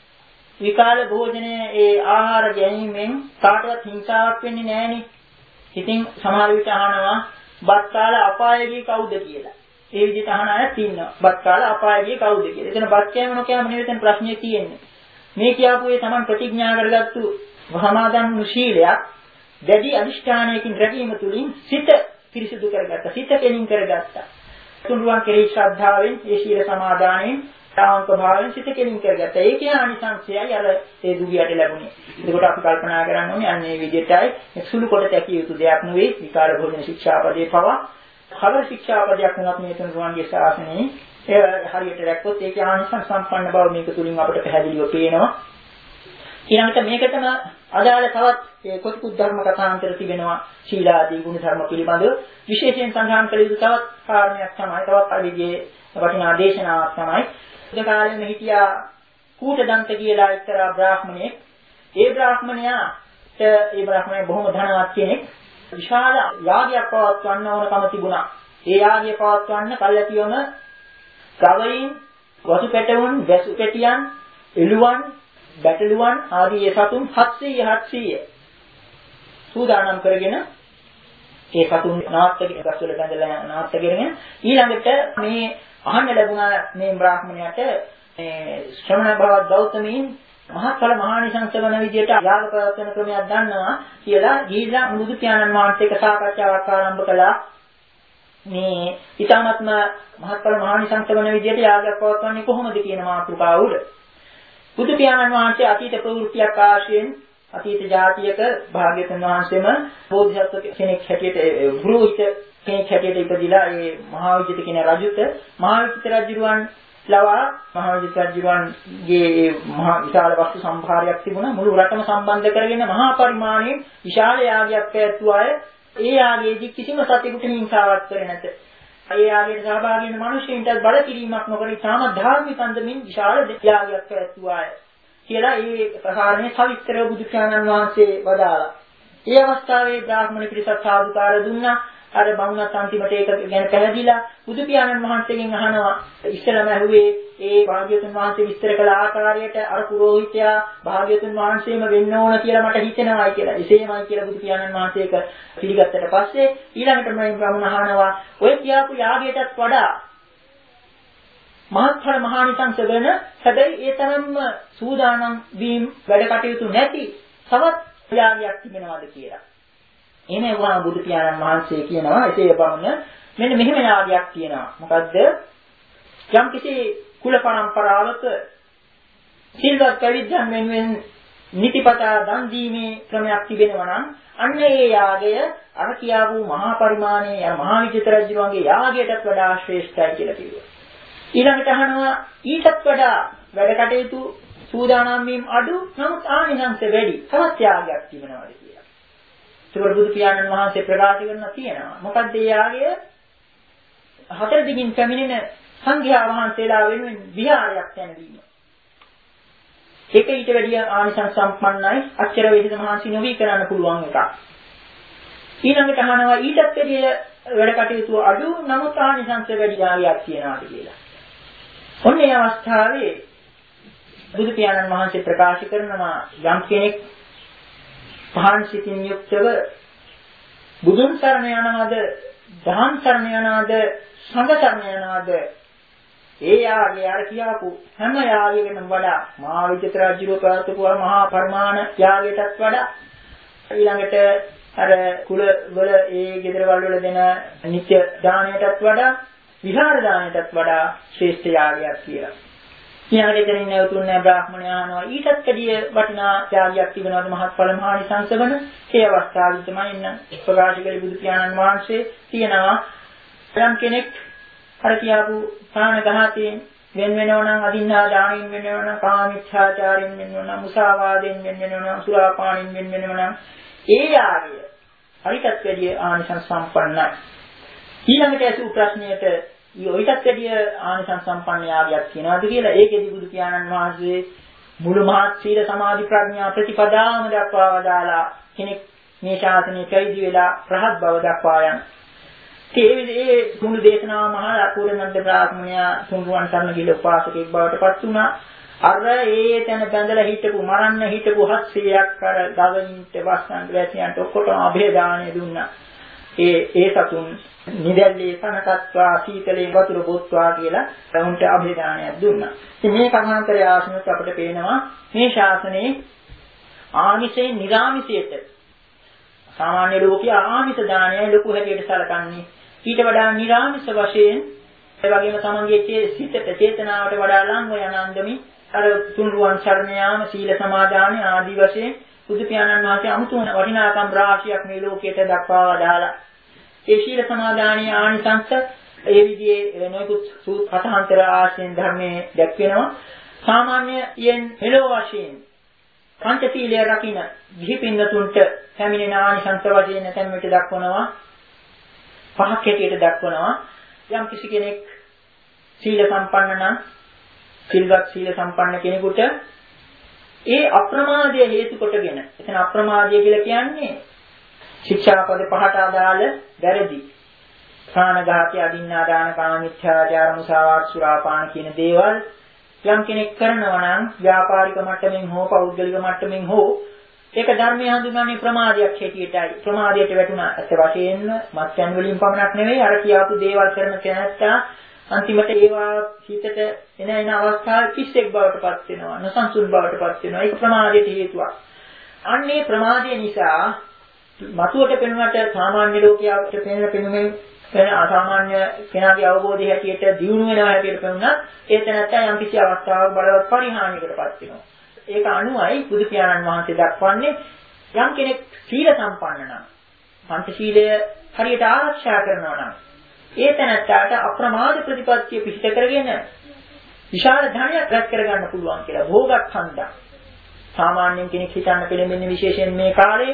විකාල භෝජනයේ ඒ ආහාර ගැනීමෙන් කාටවත් හිංසාවක් වෙන්නේ නැහෙනේ. ඉතින් සමහර විට අහනවා බත් කාලා අපායදී කවුද කියලා. ඒ විදිහට අහන අයත් ඉන්නවා. බත් කාලා අපායදී කවුද කියලා. එතන බත් කෑම නොකෑම නෙවෙයි එතන ප්‍රශ්නේ තියෙන්නේ. මේ කියාපු ඒ Taman ප්‍රතිඥා කරගත්තු වහමාදන් ශීලයක් දැඩි අනිෂ්ඨානයකින් රැකීම තුළින් සිත පිරිසිදු කරගත්තා. සිත කෙලින් කරගත්තා. තුන්රුවන් කෙරෙහි ශ්‍රද්ධාවෙන් ඒ ශීල සමාදානයෙන් තාවක භාවයෙන් සිත කෙලින් කරගත්තා. ඒ කියන අනිසංශයයි අර ඒ දුගියට ලැබුණේ. ඒකට අපි කල්පනා කරන්න ඕනේ අන්න ඒ විදිහටයි සුළු කොට තැකිය යුතු දෙයක් නෙවෙයි විකාල භෝජන ශික්ෂාපදේ පවා. කවර ශික්ෂාපදයක් වුණත් මේ තුන්රුවන්ගේ ශාසනයේ ඒ හරියට රැක්කොත් ඒකේ ආනිසංස සම්පන්න බව මේක තුලින් අපිට පැහැදිලිව පේනවා. ඊළඟට මේකටම අදාළ තවත් ඒ කොටිකුත් ධර්ම කථාන්තර තිබෙනවා ශීලාදී ගුණ ධර්ම පිළිබඳව විශේෂයෙන් සඳහන් කළ යුතු තවත් කාරණයක් තමයි තවත් අවිගේ වටිනා දේශනාවක් තමයි ඒ කාලෙම හිටියා කූටදන්ත කියලා එක්තරා බ්‍රාහ්මණයෙක්. ඒ බ්‍රාහ්මණයාට ඒ බ්‍රාහ්මණය බොහොම ධනවත් කෙනෙක්. විශාල යාගයක් පවත්වන්න ඕනකම තිබුණා. ඒ යාගය පවත්වන්න කල්ැතිවම ගවයින්, වසු පැටවුන්, වැසු පැටියන්, එළුවන්, බැටළුවන් ආදී ඒ සතුන් හත්සීය හත්සීය සූදානම් කරගෙන ඒ සතුන් නාට්‍යක ගස්වල බැඳලා නාට්‍ය කරගෙන ඊළඟට මේ අහන්න ලැබුණා මේ බ්‍රාහ්මණයාට මේ ශ්‍රමණ භාවත් ගෞතමීන් මහත්ඵල මහානිසංස වන විදියට යාග ප්‍රවර්තන ක්‍රමයක් දන්නවා කියලා ගිහිල්ලා බුදු පියාණන් වහන්සේ එක්ක සාකච්ඡාවක් ආරම්භ කළා. මේ ඊ타ත්ම මහත්ඵල මහානිසංස වන විදියට යාගයක් පවත්වන්නේ කොහොමද කියන මාතෘකාව උඩ බුදු පියාණන් වහන්සේ අතීත ප්‍රවෘත්තියක් ආශ්‍රයෙන් අතීත ජාතියක භාග්‍යවතුන් වහන්සේම බෝධිසත්ව කෙනෙක් හැටියට ගෘහිත කෙනෙක් හැටියට ඉපදිලා ඒ මහා විජිත කියන රජුට මහා විජිත රජුන් ලවා මහා විජිත රජුන්ගේ මහා විශාල වස්තු සම්භාරයක් තිබුණා. මුළු රටම සම්බන්ධ කරගෙන මහා පරිමාණයෙන් විශාල යාගයක් පැවැත්වුවා. ඒ යාගයේදී කිසිම සතෙකුට හිංසාවක් කරේ නැත. ඒ යාගයට සහභාගී වෙන මිනිසෙයින්ට බල කිරීමක් නොකර ඉතාම ධාර්මික අන්දමින් විශාල යාගයක් පැවැත්වුවා කියලා ඒ ප්‍රහාරණය සවිස්තරව බුදු පියාණන් වහන්සේ වදාළා. ඒ අවස්ථාවේ බ්‍රාහ්මණ පිරිසක් සාදුකාර දුන්නා. අර බමුණත් අන්තිමට ඒක ගැන පැහැදිලා බුදු පියාණන් වහන්සේගෙන් අහනවා ඉස්සලම ඇහුවේ ඒ භාග්‍යවතුන් වහන්සේ විස්තර කළ ආකාරයට අර පුරෝහිතයා භාග්‍යවතුන් වහන්සේම වෙන්න ඕන කියලා මට හිතෙනවායි කියලා. එසේමයි කියලා බුදු පියාණන් වහන්සේ ඒක පිළිගත්තට පස්සේ ඊළඟට මේ බමුණ අහනවා ඔය කියාපු යාගයටත් වඩා මහත්ඵල මහානිසංස වෙන හැබැයි ඒ තරම්ම සූදානම් වීම වැඩ කටයුතු නැති තවත් යාගයක් තිබෙනවද කියලා. එහෙම වුණා බුදු පියාණන් වහන්සේ කියනවා එසේ බමුණ මෙන්න මෙහෙම යාගයක් තියෙනවා. මොකද්ද? යම් කිසි කුල පරම්පරාවක සිල්වත් පැවිද්දන් වෙනුවෙන් නිතිපතා දන් දීමේ ක්‍රමයක් තිබෙනවා නම් අන්න ඒ යාගය අර කියාවු මහා පරිමාණයේ අර මහා විජිත රජුගේ යාගයටත් වඩා ශ්‍රේෂ්ඨයි කියලා කිව්වා. ඊළඟට අහනවා ඊටත් වඩා වැඩ කටයුතු සූදානම් වීම අඩු නමුත් ආනිසංස වැඩි තවත් යාගයක් තිබෙනවාද කියලා. ඒකවල බුදු පියාණන් වහන්සේ ප්‍රකාශ කරනවා තියෙනවා. මොකද්ද ඒ යාගය? හතර දිගින් පැමිණෙන සංඝයා වහන්සේලා වෙනුවෙන් විහාරයක් තැනදීම. ඒක ඊට වැඩිය ආනිසංස සම්පන්නයි අච්චර වේදිත මහන්සි නොවි කරන්න පුළුවන් එකක්. ඊළඟට අහනවා ඊටත් වැඩිය වැඩ කටයුතු අඩු නමුත් ආනිසංස වැඩි යාගයක් තියනවාද කියලා. ඔන්නේ අවස්ථාවේ බුදු පියාණන් වහන්සේ ප්‍රකාශ කරනවා යම් කෙනෙක් පහන් සිතින් යුක්තව බුදුන් සරණ යනවාද, දහම් සරණ යනවාද, සංඝ සරණ යනවාද ඒ යාගය අර කියාපු හැම යාගයකටම වඩා මහා විජිත රජුව ප්‍රාර්ථකව මහා පරිමාණ යාගයටත් වඩා ඊළඟට අර කුල වල ඒ ගෙදරවල වල දෙන නිත්‍ය දානයටත් වඩා විහාර දානයටත් වඩා ශ්‍රේෂ්ඨ යාගයක් කියලා. ඊළඟට එතනින් නැවතුන බ්‍රාහ්මණයා අහනවා ඊටත් වැඩිය වටිනා යාගයක් තිබෙනවද මහත්ඵල මහානිසංස වන? ඒ අවස්ථාවේ තමයි ඉන්න ප්‍රකාශ කළ බුදු පියාණන් වහන්සේ කියනවා යම් කෙනෙක් අර කියාපු ප්‍රාණඝාතයෙන් වෙන වෙනව නම් අදින්නා දානින් වෙන වෙනව නම් කාමීච්ඡාචාරින් වෙන වෙනව නම් මුසාවාදයෙන් වෙන වෙනව නම් සුරාපානින් වෙන වෙනව නම් ඒ ආර්ය හරිටත් වැඩිය ආනිසංස සම්පන්නයි. ඊළඟට ඇසූ ප්‍රශ්නයට ඊටත් වැඩිය ආනිසංස සම්පන්න යාගයක් කියනවාද කියලා ඒකෙදි බුදු පියාණන් වහන්සේ මුළු මහත් සීල සමාධි ප්‍රඥා ප්‍රතිපදාම දක්වා වදාලා කෙනෙක් මේ ශාසනය පැවිදි වෙලා රහත් බව දක්වා යන. ඒ විදිහේ මුළු දේශනාව මහා අකුරනන්ද බ්‍රාහ්මණයා තුන්රුවන් සරණ ගිල උපාසකෙක් බවට පත් වුණා. අර ඒ තැන බැඳලා හිටපු මරන්න හිටපු හත්සියයක් අර ගවනින්ට වස්සන්ට වැසියන්ට ඔක්කොටම අභේදානය දුන්නා. ඒ ඒ සතුන් නිදැල්ලේ තනකත්වා සීතලේ වතුර බොත්වා කියලා උන්ට අභේදානයක් දුන්නා. ඉතින් මේ කථාන්තරය ආශ්‍රමත් අපිට පේනවා මේ ශාසනයේ ආමිෂයෙන් නිරාමිෂයට සාමාන්‍ය ලෝකයේ ආමිෂ දානයයි ලොකු හැටියට සැලකන්නේ. ඊට වඩා නිරාමිෂ වශයෙන් ඒ වගේම තමන්ගේ සිතට චේතනාවට වඩා ලංව යන අන්දමි අර තුන්රුවන් සරණ යාම සීල සමාදාන ආදී වශයෙන් බුදු පියාණන් වහන්සේ අමුතුම වටිනාකම් රාශියක් මේ ලෝකයට දක්වා වදාලා. ඒ සීල සමාදානීය ආනිසංස ඒ විදිහේ නොයෙකුත් සූත් කථාන්තර ආශ්‍රයෙන් ධර්මයේ දැක්වෙනවා. සාමාන්‍යයෙන් මෙලෝ වශයෙන් පංචශීලය රකින්න ගිහි පින්නතුන්ට පැමිණෙන ආනිසංස වශයෙන් නැතම් විට දක්වනවා. පහක් හැටියට දක්වනවා. යම් කිසි කෙනෙක් සීල සම්පන්න නම් සිල්වත් සීල සම්පන්න කෙනෙකුට ඒ අප්‍රමාදය හේතු කොටගෙන එතන අප්‍රමාදය කියලා කියන්නේ ශික්ෂාපද පහට අදාළ වැරදි ප්‍රාණඝාතය අදින්නා දාන කාමීච්ඡාචාර මුසාවාද සුරාපාන කියන දේවල් යම් කෙනෙක් කරනවා නම් ව්‍යාපාරික මට්ටමින් හෝ පෞද්ගලික මට්ටමින් හෝ ඒක ධර්මය හඳුන්වන්නේ ප්‍රමාදයක් හැටියටයි. ප්‍රමාදයට වැටුණා ඇත්ත වශයෙන්ම මත්යන් වලින් පමණක් නෙවෙයි අර කියාපු දේවල් කරන කෙනාට අන්තිමට ඒවා හිතට එන එන අවස්ථාවේ පිස්සෙක් බවට පත් වෙනවා, නසංසුන් බවට පත් වෙනවා. ඒක ප්‍රමාදයට හේතුවක්. අන්නේ ප්‍රමාදය නිසා මතුවට පෙනුනට සාමාන්‍ය ලෝකයාට පෙනෙන පෙනුමෙන් වෙන අසාමාන්‍ය කෙනාගේ අවබෝධය හැටියට දියුණු වෙනවා හැටියට පෙනුනත් ඒ තැනත්තා යම් කිසි අවස්ථාවක බලවත් පරිහානියකට පත් වෙනවා. ඒක අනුවයි බුදු පියාණන් වහන්සේ දක්වන්නේ යම් කෙනෙක් සීල සම්පන්න නම් පංචශීලය හරියට ආරක්ෂා කරනවා නම් ඒ තැනත්තාට අප්‍රමාද ප්‍රතිපත්තිය පිහිට කරගෙන විශාල ධනයක් රැස් කරගන්න පුළුවන් කියලා භෝගක්ඛන්දා. සාමාන්‍යයෙන් කෙනෙක් හිතන්න පෙළඹෙන්නේ විශේෂයෙන් මේ කාලේ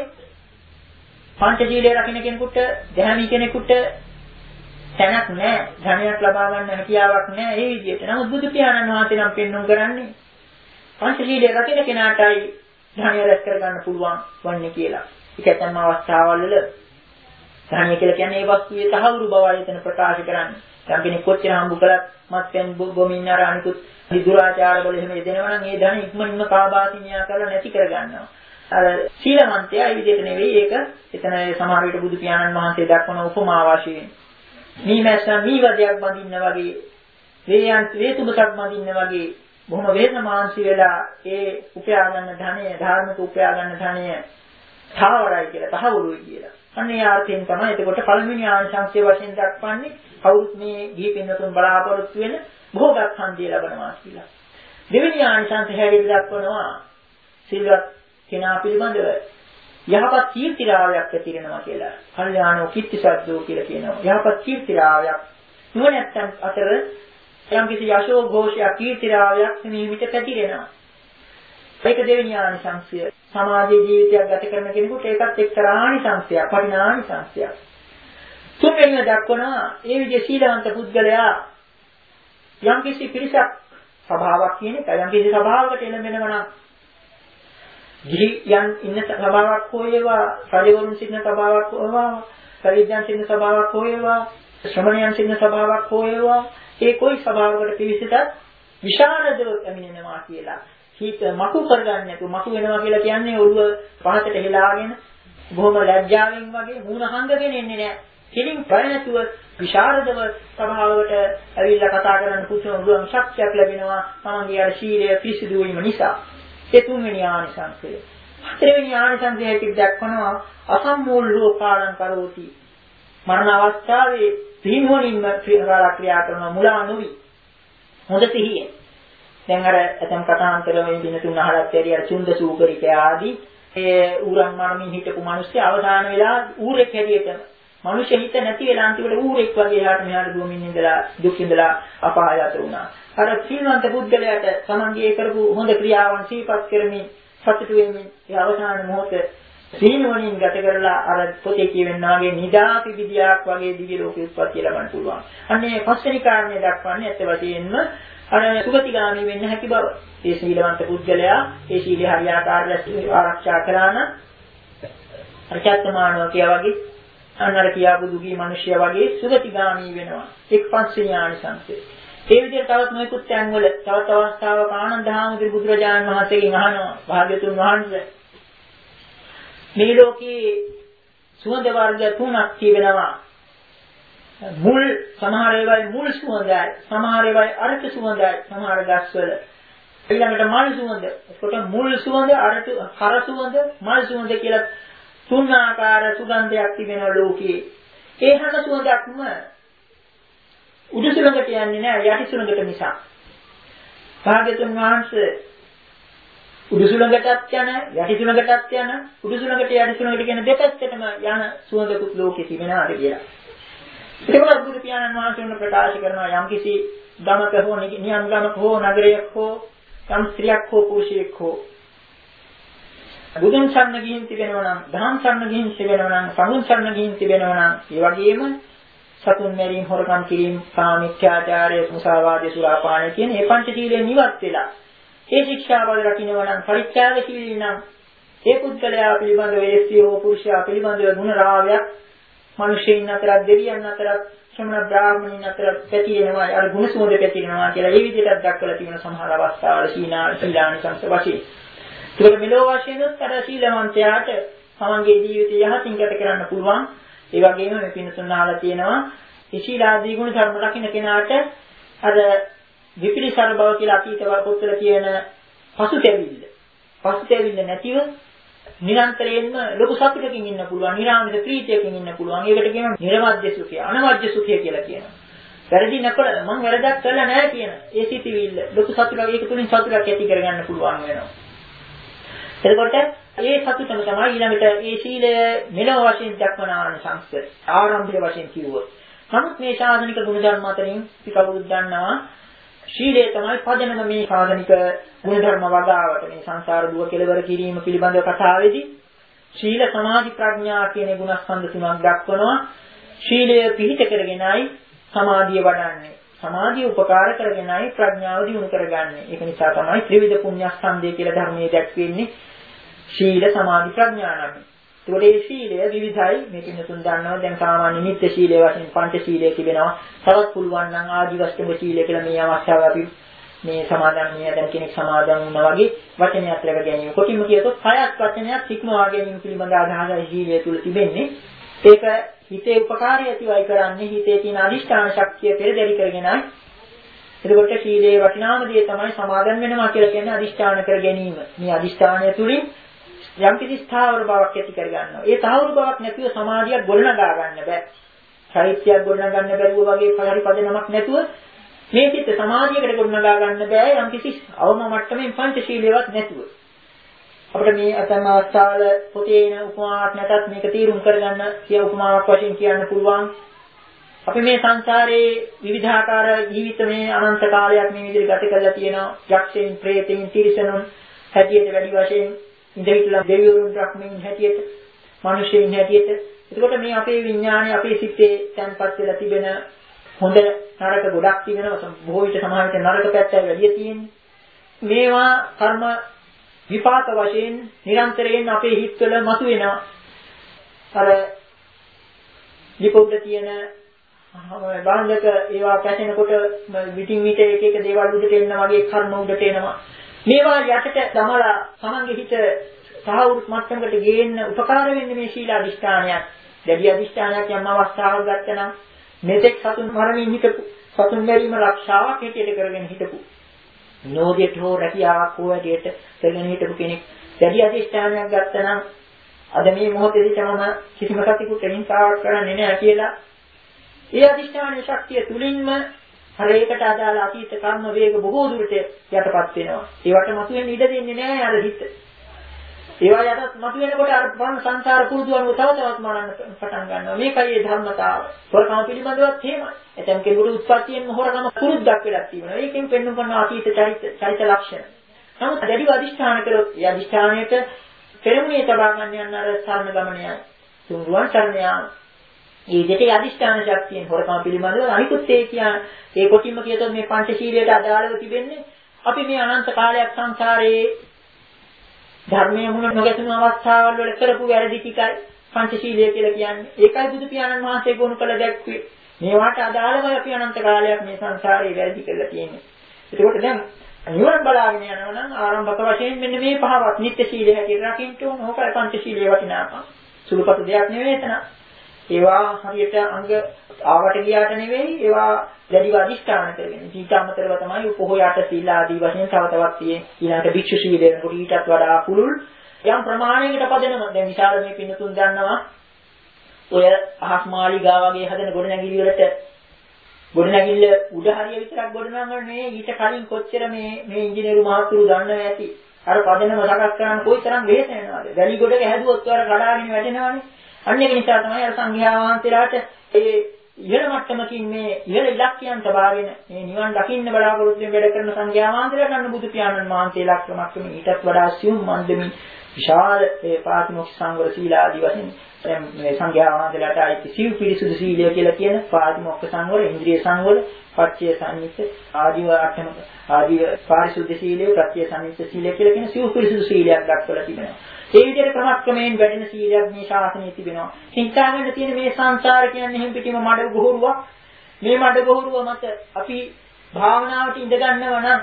පංචශීලය රකින්න කෙනෙකුට, දැහැමි කෙනෙකුට තැනක් නැහැ. ධනයක් ලබා ගන්න හැකියාවක් නැහැ ඒ විදිහට. නමුත් බුදු පියාණන් වහන්සේ නම් පෙන්වුම් කරන්නේ පංචශීලය රකින්න කෙනාටයි ධනය රැස් කරගන්න පුළුවන් වන්නේ කියලා. ඒක ඇත්තම අවස්ථාවල් වල ධනය කියලා කියන්නේ ඒ වස්තුවේ තහවුරු බවයි එතන ප්‍රකාශ කරන්නේ. දැන් කෙනෙක් කොච්චර හම්බ කළත් මත්පැන් බොමින් අර අනිකුත් දුරාචාර වල එහෙම යෙදෙනවා නම් ඒ ධන ඉක්මනින්ම කාබාසිනියා කරලා නැති කරගන්නවා. අර සීලවන්තයා ඒ විදිහට නෙවෙයි ඒක එතන සමහර විට බුදු පියාණන් වහන්සේ දක්වන උපමා වශයෙන් මීමැස්සා මීවදයක් බඳින්න වගේ වේයන් වේතුබසක් බඳින්න වගේ බොහොම වේදමාංශි වෙලා ඒ උපයා ගන්න ධනය ධාර්මික උපයා ගන්න ධනය තාවරයි කියලා තහවුරුයි කියලා. අන්න ඒ ආර්ථයෙන් තමයි එතකොට පළවෙනි ආංශංශය වශයෙන් දක්වන්නේ කවුරුත් මේ ගිහි පින්නතුන් බලාපොරොත්තු වෙන භෝගක්ඛන්දිය ලබනවා කියලා. දෙවෙනි ආංශංශය හැටියට දක්වනවා සිල්වත් කෙනා පිළිබඳව යහපත් කීර්තිරාවයක් ඇතිවෙනවා කියලා. කල්යාණෝ කීර්තිසද්දෝ කියලා කියනවා. යහපත් කීර්තිරාවයක් නුවණැත්තන් අතර යම් කිසි යශෝ ഘോഷයක් කීර්තිරාවයක් නියමිත පැතිරෙනවා. ඒක දෙවෙනි ආනිසංශය. සමාජීය ජීවිතයක් ගත කරන කෙනෙකුට ඒකත් එක්තරා ආනිසංශයක්, වටිනා ආනිසංශයක්. තුන්වෙනිව දක්වනවා ඒ විදිහේ සීලවන්ත පුද්ගලයා යම් කිසි පිරිසක් ස්වභාවයක් කියන එක යම් කිසි ස්වභාවයකට එළඹෙනවා නම් ගිහියන් ඉන්න ස්වභාවයක් හොයේවා, රජවරුන් සිටින ස්වභාවයක් හොයේවා, සරියන් සිටින ස්වභාවයක් හොයේවා, ශ්‍රමණයන් සිටින ස්වභාවයක් හොයේවා, ඒ કોઈ ස්වභාවයකට පිවිසිතත් විශාරදව පැමිණෙනවා කියලා. හිත මතු කරගන්නේ නැතුව මතු වෙනවා කියලා කියන්නේ ඔළුව පහතට හෙලාගෙන බොහොම ලැජ්ජාවෙන් වගේ මූණ හංගගෙන ඉන්නේ නැහැ. කෙලින් පය නැතුව විශාරදව ස්වභාවයට ඇවිල්ලා කතා කරන්න පුදුම ශක්තියක් ලැබෙනවා. තමන්ගේ අර ශීලය පිරිසිදු වීම නිසා. ඒ තුන්වෙනි ආනිසංසය. හතරවෙනි ආනිසංසය හැටියට දක්වනවා අසම්මූලෝ කාලං කරෝති. මරණ අවස්ථාවේ පින්වලින්ම ක්‍රියා කරන මුලා නොවි. හොඳ සිහියෙන්. දැන් අර ඇතම් කතාන්තර මේ දින තුන අහලත් ඇරි අර චුන්ද සූකරික ආදී ඒ ඌරන් මරමින් හිටපු මිනිස්සු අවසාන වෙලා ඌරෙක් හැටියට මනුෂ්‍ය හිත නැති වෙලා අන්තිමට ඌරෙක් වගේ එහාට මෙහාට දුවමින් ඉඳලා දුක් ඉඳලා අපායට වුණා. අර සීලවන්ත පුද්ගලයාට තමන්ගේ කරපු හොඳ ක්‍රියාවන් සිහිපත් කරමින් සතුටු වෙමින් ඒ අවසාන මොහොත සීනුවණින් ගත කරලා අර පොතේ කියවෙනා වගේ නිදාපි විද්‍යාවක් වගේ දිව්‍ය ලෝකෙ උත්පත්ති ලබන්න පුළුවන්. අන්නේ පස්වෙනි කාරණේ දක්වන්නේ ඇත්ත වශයෙන්ම අර සුගතිගාමී වෙන්න හැකි බව. ඒ සීලවන්ත පුද්ගලයා ඒ සීලය හරියාකාරව ආරක්ෂා කරා නම් අර චත්තමානව කියා වගේ අන්නර කියාපු දුගී මිනිසයා වගේ සුගතිගාමී වෙනවා. එක් පස්වෙනි ආනිසංසය. ඒ විදිහට තවත් නොයෙකුත් තැන්වල තවත් අවස්ථාවක ආනන්ද හාමුදුරුවෝ බුදුරජාණන් වහන්සේගෙන් අහනවා භාග්‍යතුන් වහන්සේ මේ ලෝකේ සුවඳ වර්ග තුනක් තිබෙනවා. මුල් සමහර ඒවායි මුල් සුවඳයි, සමහර ඒවායි අරට සුවඳයි, සමහර ගස්වල. ඊළඟට මල් සුවඳ. ඒකට මුල් සුවඳ, අරට හර සුවඳ, මල් සුවඳ කියලා තුන් ආකාර සුගන්ධයක් තිබෙනවා ලෝකේ. ඒ හැම සුවඳක්ම උඩු සුළඟට යන්නේ නැහැ යටි සුළඟට මිසක්. භාග්‍යතුන් වහන්සේ උඩු සුළඟටත් යන යටි සුළඟටත් යන උඩු සුළඟට යටි සුළඟට කියන දෙපැත්තටම යන සුවඳකුත් ලෝකේ තිබෙනාද කියලා. ඒකවත් බුදු පියාණන් වහන්සේ ප්‍රකාශ කරනවා යම්කිසි ගමක හෝ නියම් ගමක හෝ නගරයක හෝ යම් ස්ත්‍රියක් හෝ පුරුෂයෙක් හෝ බුදුන් සරණ ගිහින් තිබෙනවා නම් ධම්ම සරණ ගිහින් තිබෙනවා නම් සමුන් සරණ ගිහින් තිබෙනවා නම් ඒ වගේම සතුන් මැරීම හොරකම් කිරීම කාමීච්ඡාචාරය මුසාවාදය සුරාපානය කියන මේ පංච සීලයෙන් ඉවත් වෙලා ඒ ශික්ෂාවල රකින්නවා නම් පරිත්‍යාගශීලී නම් ඒ පුද්ගලයා පිළිබඳව ඒ ස්ත්‍රියෝ පුරුෂයා පිළිබඳව ගුණ රාවයක් මිනිසෙයින් අතරත් දෙවියන් අතරත් ශ්‍රමණ බ්‍රාහ්මණයින් අතරත් පැතිරෙනවා අර ගුණ සුවඳ පැතිරෙනවා කියලා ඒ විදිහට දක්වලා තියෙන සමහර අවස්ථාවල සීනා සීලානිසංස වශයෙන්. ඒකට මෙලෝ වශයෙන් උත්තර සීලවන්තයාට තමන්ගේ ජීවිතය යහතින් ගත කරන්න පුළුවන්. ඒ වගේම මේ පින්තුන් අහලා තියෙනවා ඉශීලාදී ගුණ ධර්ම රකින්න කෙනාට අර විපිලිසර බව කියලා අතීත පොත්වල කියන පසුතැවිල්ල. පසුතැවිල්ල නැතිව නිරන්තරයෙන්ම ලොකු සතුටකින් ඉන්න පුළුවන්, නිරාමිත ප්‍රීතියකින් ඉන්න පුළුවන්. ඒකට කියනවා නිර්වද්‍ය සුඛය, අනවද්‍ය සුඛය කියලා කියනවා. වැරදි නැකල මම වැරදක් කළා නැහැ කියන ඒ සිතිවිල්ල ලොකු සතුටක් ඒක තුලින් සතුටක් ඇති කරගන්න පුළුවන් වෙනවා. එතකොට ඒ සතුටම තමයි ඊළඟට ඒ සීලය මෙලොව වශයෙන් දක්වන ආනිසංස ආරම්භය වශයෙන් කිව්වොත්. නමුත් මේ සාධනික ගුණ ධර්ම අතරින් අපි කවුරුත් දන්නවා ශීලය තමයි පදනම මේ සාධනික ගුණ ධර්ම වගාවට මේ සංසාර දුව කෙලවර කිරීම පිළිබඳව කතාවේදී ශීල සමාධි ප්‍රඥා කියන ගුණස්කන්ධ තුනක් දක්වනවා. ශීලය පිහිට කරගෙනයි සමාධිය වඩන්නේ. සමාධිය උපකාර කරගෙනයි ප්‍රඥාව දියුණු කරගන්නේ. ඒක නිසා තමයි ත්‍රිවිධ පුණ්‍යස්කන්ධය කියලා ධර්මයේ දැක්වෙන්නේ. ශීල සමාධි ප්‍රඥා නම්. ඒකට මේ ශීලය විවිධයි. මේක නිතුන් දන්නවා. දැන් සාමාන්‍ය නිත්‍ය ශීලය වශයෙන් පංච ශීලය තිබෙනවා. තවත් පුළුවන් නම් ආජීවස්තම ශීලය කියලා මේ අවස්ථාව අපි මේ සමාදන් මේ දැන් කෙනෙක් සමාදන් වුණා වගේ වචනයක් ලැබ ගැනීම. කොටින්ම කියතොත් හයක් වචනයක් ඉක්මවා ගැනීම පිළිබඳ අදහසයි ශීලය තුල තිබෙන්නේ. ඒක හිතේ උපකාරය ඇතිවයි කරන්නේ. හිතේ තියෙන අදිෂ්ඨාන ශක්තිය පෙරදරි කරගෙනයි. එතකොට ශීලයේ වටිනාම දේ තමයි සමාදන් වෙනවා කියලා කියන්නේ අදිෂ්ඨාන කර ගැනීම. මේ අදිෂ්ඨානය තුලින් යම් කිසි ස්ථාවර බවක් ඇති කර ගන්නවා. ඒ තාවුරු බවක් නැතිව සමාධියක් ගොඩනගා ගන්න බෑ. චෛත්‍යයක් ගොඩනගා ගන්න බැරුව වගේ පරි පදනමක් නැතුව මේ චිත්ත සමාධියකට ගොඩනගා ගන්න බෑ යම් කිසි අවම මට්ටමින් පංචශීලයවත් නැතුව. අපිට මේ අතම අවස්ථාවල පොතේ එන උපමාවක් නැතත් මේක තීරුම් කරගන්න කිය උපමාවක් වශයෙන් කියන්න පුළුවන්. අපි මේ සංසාරයේ විවිධාකාර ජීවිත මේ අනන්ත කාලයක් මේ විදිහට ගත කරලා තියෙනවා. යක්ෂයන්, ප්‍රේතයන්, තිරිසනුන් හැටියට වැඩි වශයෙන් ඉඳහිట్లా දෙවිවරුන් රක්මින් හැටියට, මිනිසෙයින් හැටියට. එතකොට මේ අපේ විඥානය අපේ සිතේ තැන්පත් වෙලා තිබෙන හොඳ නරක ගොඩක් තියෙනවා. බොහෝ විට සමහර විට නරක පැත්තයි වැඩි තියෙන්නේ. මේවා කර්ම විපාක වශයෙන් නිරන්තරයෙන් අපේ හිතවල මතුවෙනවා. අර ලිපොද්ද තියෙන බාහිරක ඒවා පැසෙනකොට විටින් විට එක එක දේවල් උඩට එන්න වගේ කර්ම උඩට එනවා. මේවා යටට දමලා තමන්ගේ හිත සාහවුරුත් මට්ටමකට ගේන්න උපකාර වෙන්නේ මේ ශීල අධිෂ්ඨානයක්. දැඩි අධිෂ්ඨානයක් යම් අවස්ථාවක ගත්තනම් මෙතෙක් සතුන් මරණින් හිටපු සතුන් මැරීම රක්ෂාවක් හැටියට කරගෙන හිටපු නෝදියට හෝ රැකියාවක් හෝ හැටියට කරගෙන හිටපු කෙනෙක් දැඩි අධිෂ්ඨානයක් ගත්තනම් අද මේ මොහොතේදී තමම කිසිම කතිකුත් හිංසාවක් කරන්නේ නැහැ කියලා ඒ අධිෂ්ඨානයේ ශක්තිය තුලින්ම අර ඒකට අදාළ අතීත කර්ම වේග බොහෝ දුරට යටපත් වෙනවා. ඒවට මතුවෙන්න ඉඩ දෙන්නේ නැහැ අර හිත. ඒවා යටත් මතුවෙනකොට අර පරණ සංසාර පුරුදු අනුව තව තවත් මනන්න පටන් ගන්නවා. මේකයි ඒ ධර්මතාව. හොරකම පිළිබඳවත් එහෙමයි. එතෙන් කෙනෙකුට උත්පත්තියෙන් හොරකම පුරුද්දක් වෙලා තියෙනවා. ඒකෙන් පෙන්වන කරන අතීත චරිත චරිත ලක්ෂණ. නමුත් දැඩිව අධිෂ්ඨාන කළොත් ඒ අධිෂ්ඨානයට පෙරමුණේ තබා ගන්න යන අර සරණ ගමනයයි. තුන්රුවන් සරණ යාම. ඒ දෙකේ අධිෂ්ඨාන ශක්තියෙන් හොරකම පිළිබඳව අනිකුත් ඒ කියන ඒ කොටින්ම කියතොත් මේ පංචශීලයට අදාළව තිබෙන්නේ අපි මේ අනන්ත කාලයක් සංසාරයේ ධර්මයේ මුල නොගැසුණු අවස්ථාවල් වල කරපු වැරදි ටිකයි පංචශීලය කියලා කියන්නේ. ඒකයි බුදු පියාණන් වහන්සේ ගොනු කළ දැක්වේ. මේවට අදාළව අපි අනන්ත කාලයක් මේ සංසාරේ වැරදි කරලා තියෙන්නේ. ඒකෝට දැන් නිවන බලාගෙන යනවා නම් ආරම්භක වශයෙන් මෙන්න මේ පහවත් නිත්‍ය සීලය හැටියට රකින්න ඕන. ඕකයි පංචශීලයේ වටිනාකම. සුළුපටු දෙයක් නෙවෙයි එතන. ඒවා හරියට අංග ආවට ගියාට නෙවෙයි ඒවා දැඩිව අධිෂ්ඨාන කරගෙන. ඊට අමතරව තමයි පොහොයට සීල ආදී වශයෙන් තව තවත් තියෙන. ඊළඟට භික්ෂු සීලයෙන් කොට ඊටත් වඩා පුළුල් යම් ප්‍රමාණයකට පදනම. දැන් විශාල මේ පින්නතුන් දන්නවා ඔය අහස් මාලිගා වගේ හදන ගොඩනැගිලි වලට ගොඩනැගිල්ල උඩ හරිය විතරක් ගොඩනගන්නේ ඊට කලින් කොච්චර මේ මේ ඉංජිනේරු මහතුරු දන්නවා ඇති. අර පදනම සකස් කරන්න කොයිතරම් වෙහෙස වෙනවද? වැලි ගොඩක හැදුවොත් අර කඩාගෙන වැටෙනවනේ. අන්න ඒක නිසා තමයි අර සංඝයා වහන්සේලාට ඒ ඉහළ මට්ටමකින් මේ ඉහළ ඉලක්කයන් තබාගෙන මේ නිවන් දකින්න බලාපොරොත්තු වෙන වැඩ කරන සංඝයා වහන්සේලාට අන්න බුදු පියාණන් වහන්සේ ලක්ෂණක් මේ ඊටත් වඩා සියුම් මන්දමින් විශාල ඒ පාතිමොක්ඛ සංවර සීල ආදී වශයෙන් මේ සංඝයා වහන්සේලාට ආйти සිව් පිරිසුදු සීලය කියලා කියන පාතිමොක්ඛ සංවර, ඉන්ද්‍රිය සංවර, පච්චය සංනිච්ච ආදී අටම ආදී පාරිශුද්ධ සීලය, ප්‍රත්‍ය සංනිච්ච සීලය කියලා කියන සිව් පිරිසුදු සීලයක් දක්වලා තිබෙනවා. ඒ විදිහට ක්‍රමක්‍රමයෙන් වැඩෙන සීලයක් මේ ශාසනයේ තිබෙනවා. හිතාගන්න තියෙන මේ සංසාර කියන්නේ හැම පිටිම මඩ ගොහරුවක්. මේ මඩ ගොහරුව මත අපි භාවනාවට ඉඳ ගන්නව නම්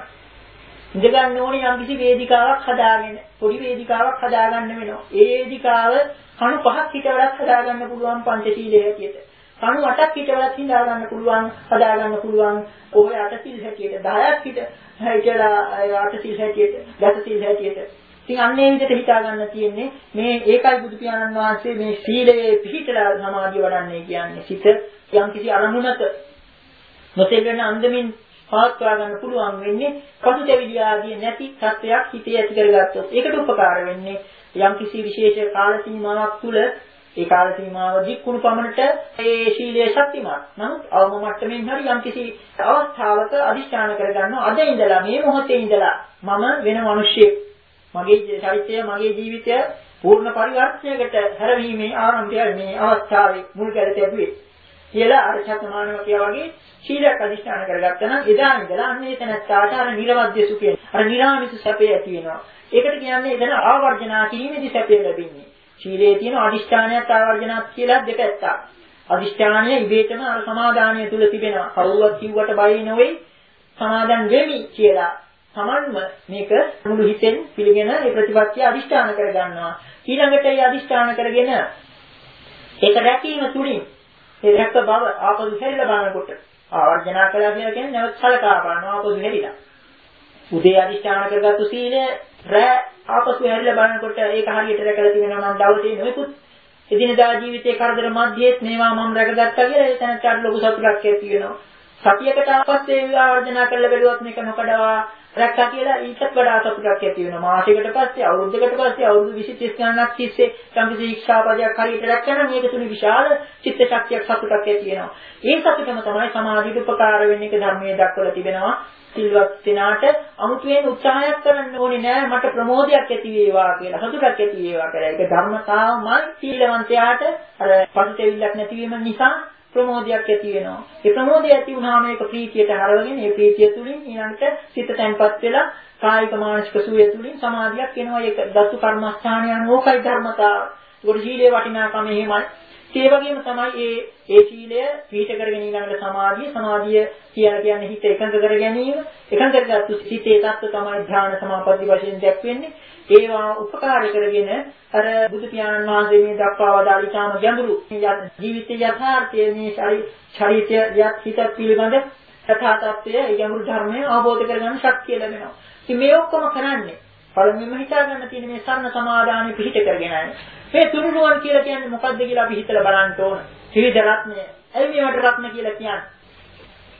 ඉඳ ගන්න ඕනේ යම් කිසි වේදිකාවක් හදාගෙන, පොඩි වේදිකාවක් හදාගන්න වෙනවා. ඒ වේදිකාව කණු පහක් හිටවලත් හදාගන්න පුළුවන් පංචශීලයේ හැටියට. කණු අටක් හිටවලත් හදාගන්න පුළුවන්, හදාගන්න පුළුවන් ඔය අටසිල් හැටියට. දහයක් හිට හිටලා අටසිල් හැටියට, දසසිල් හැටියට. ඉතින් අන්නේ විදිහට හිතා ගන්න තියෙන්නේ මේ ඒකයි බුදු පියාණන් වහන්සේ මේ සීලයේ පිහිටලා සමාධිය වඩන්නේ කියන්නේ. සිත යම් කිසි අරමුණක නොතෙල්වෙන අන්දමින් පවත්වා ගන්න පුළුවන් වෙන්නේ පසුතැවිලි ආදී නැති සත්‍යයක් හිතේ ඇති කරගත්තොත්. ඒකට උපකාර වෙන්නේ යම් කිසි විශේෂ කාල සීමාවක් තුල ඒ කාල සීමාව දික්කුණු පමණට ඒ ශීලයේ ශක්තිමත්. නමුත් අවම මට්ටමින් හරි යම් කිසි අවස්ථාවක අදිෂ්ඨාන කරගන්නවා. අද ඉඳලා මේ මොහොතේ ඉඳලා මම වෙන මිනිහෙක්. මගේ චරිතය, මගේ ජීවිතය පූර්ණ පරිවර්තනයකට හැරවීමේ ආරම්භය මේ අවස්ථාවේ මුල් කර තිබුවේ. කියලා අර චතුමානව කියා වගේ ශීලයක් අදිෂ්ඨාන කරගත්තා නම් එදා ඉඳලා අන්න ඒක නැත්තාට අර නිර්වද්‍ය සුඛය, අර නිරාමිත සැපය ඇති වෙනවා. ඒකට කියන්නේ එතන ආවර්ජනා කිරීමේදී සැපය ලැබෙන්නේ. ශීලයේ තියෙන අදිෂ්ඨානයත් ආවර්ජනාත් කියලා දෙපැත්තක්. අදිෂ්ඨානය ඉබේටම අර සමාදානය තුල තිබෙනවා. කවුරුවත් කිව්වට බය නොවේ සමාදන් වෙමි කියලා. සමන්ම මේක මුළු හිතෙන් පිළිගෙන ඒ ප්‍රතිපත්තිය අදිෂ්ඨාන කරගන්නවා. ඊළඟට ඒ අදිෂ්ඨාන කරගෙන ඒක රැකීම තුලින් ඒ රැක්ක බව ආපසු හැරිලා බලනකොට ආවර්ජනා කළා කියලා කියන්නේ නැවත සලකා බලනවා ආපසු හැරිලා. උදේ අදිෂ්ඨාන කරගත්තු සීලය රැ ආපසු හැරිලා බලනකොට ඒක හරියට රැකලා තියෙනවා නම් දවසේ නොයෙකුත් එදිනදා ජීවිතයේ කරදර මැද්දේත් මේවා මම රැකගත්තා කියලා ඒ තැනට ලොකු සතුටක් ඇති වෙනවා. සතියකට ආපස්සේ ආවර්ජනා කරලා බැලුවත් මේක නොකඩවා රැක්කා කියලා ඊටත් වඩා සතුටක් ඇති වෙනවා. මාසයකට පස්සේ, අවුරුද්දකට පස්සේ, අවුරුදු විසි තිස් ගණනක් තිස්සේ සම්පූර්ණ ශික්ෂාපදයක් හරියට රැක්කම මේක තුනේ විශාල චිත්ත ශක්තියක් සතුටක් ඇති වෙනවා. ඒ සතුටම තමයි සමාධියට උපකාර වෙන්නේ. ඒක ධර්මයේ දක්වලා තිබෙනවා. සිල්වත් කෙනාට අමුතුවෙන් උත්සාහයක් කරන්න ඕනේ නෑ මට ප්‍රමෝදයක් ඇති වේවා කියලා, සතුටක් ඇති වේවා කියලා. ඒක ධර්මතාවමයි සීලවන්තයාට අර පසුතැවිල්ලක් නැතිවීම නිසා ප්‍රමෝදයක් ඇති වෙනවා. ඒ ප්‍රමෝදය ඇති වුණාම ඒක ප්‍රීතියට හරවගෙන ඒ ප්‍රීතිය තුලින් ඊළඟට සිත තැන්පත් වෙලා කායික මානසික සුවය තුලින් සමාධියක් එනවා. ඒක දසු කර්මස්ථානය අනුෝකයි ධර්මතාව. ඒක සීලේ වටිනාකම එහෙමයි. ඒ වගේම තමයි ඒ ඒ සීලය පිහිට කරගෙන ඊළඟට සමාධිය සමාධිය කියලා කියන්නේ හිත එකඟ කර ගැනීම. එකඟ කරගත්තු සිතේ தත්ත්ව තමයි ධ්‍යාන සමාපatti වශයෙන් දැක්වෙන්නේ. ඒවා උපකාර කරගෙන අර බුදු පියාණන් වහන්සේ මේ දක්වා වදාළි තාම ගැඹුරු ජීවිතයේ යථාර්ථයේ මේ ශරීරය යත් හිත පිළිබඳ යථා තත්ත්වය ඒ ගැඹුරු ධර්මය අවබෝධ කරගන්න ශක්තිය ලැබෙනවා. ඉතින් මේ ඔක්කොම කරන්නේ පළමුවෙන්ම හිතා ගන්න තියෙන මේ සරණ සමාදානෙ පිහිට කරගෙනයි. මේ තුනුරුවන් කියලා කියන්නේ මොකද්ද කියලා අපි හිතලා බලන්න ඕන. ත්‍රිවිධ රත්නය. ඇයි මේවට රත්න කියලා කියන්නේ?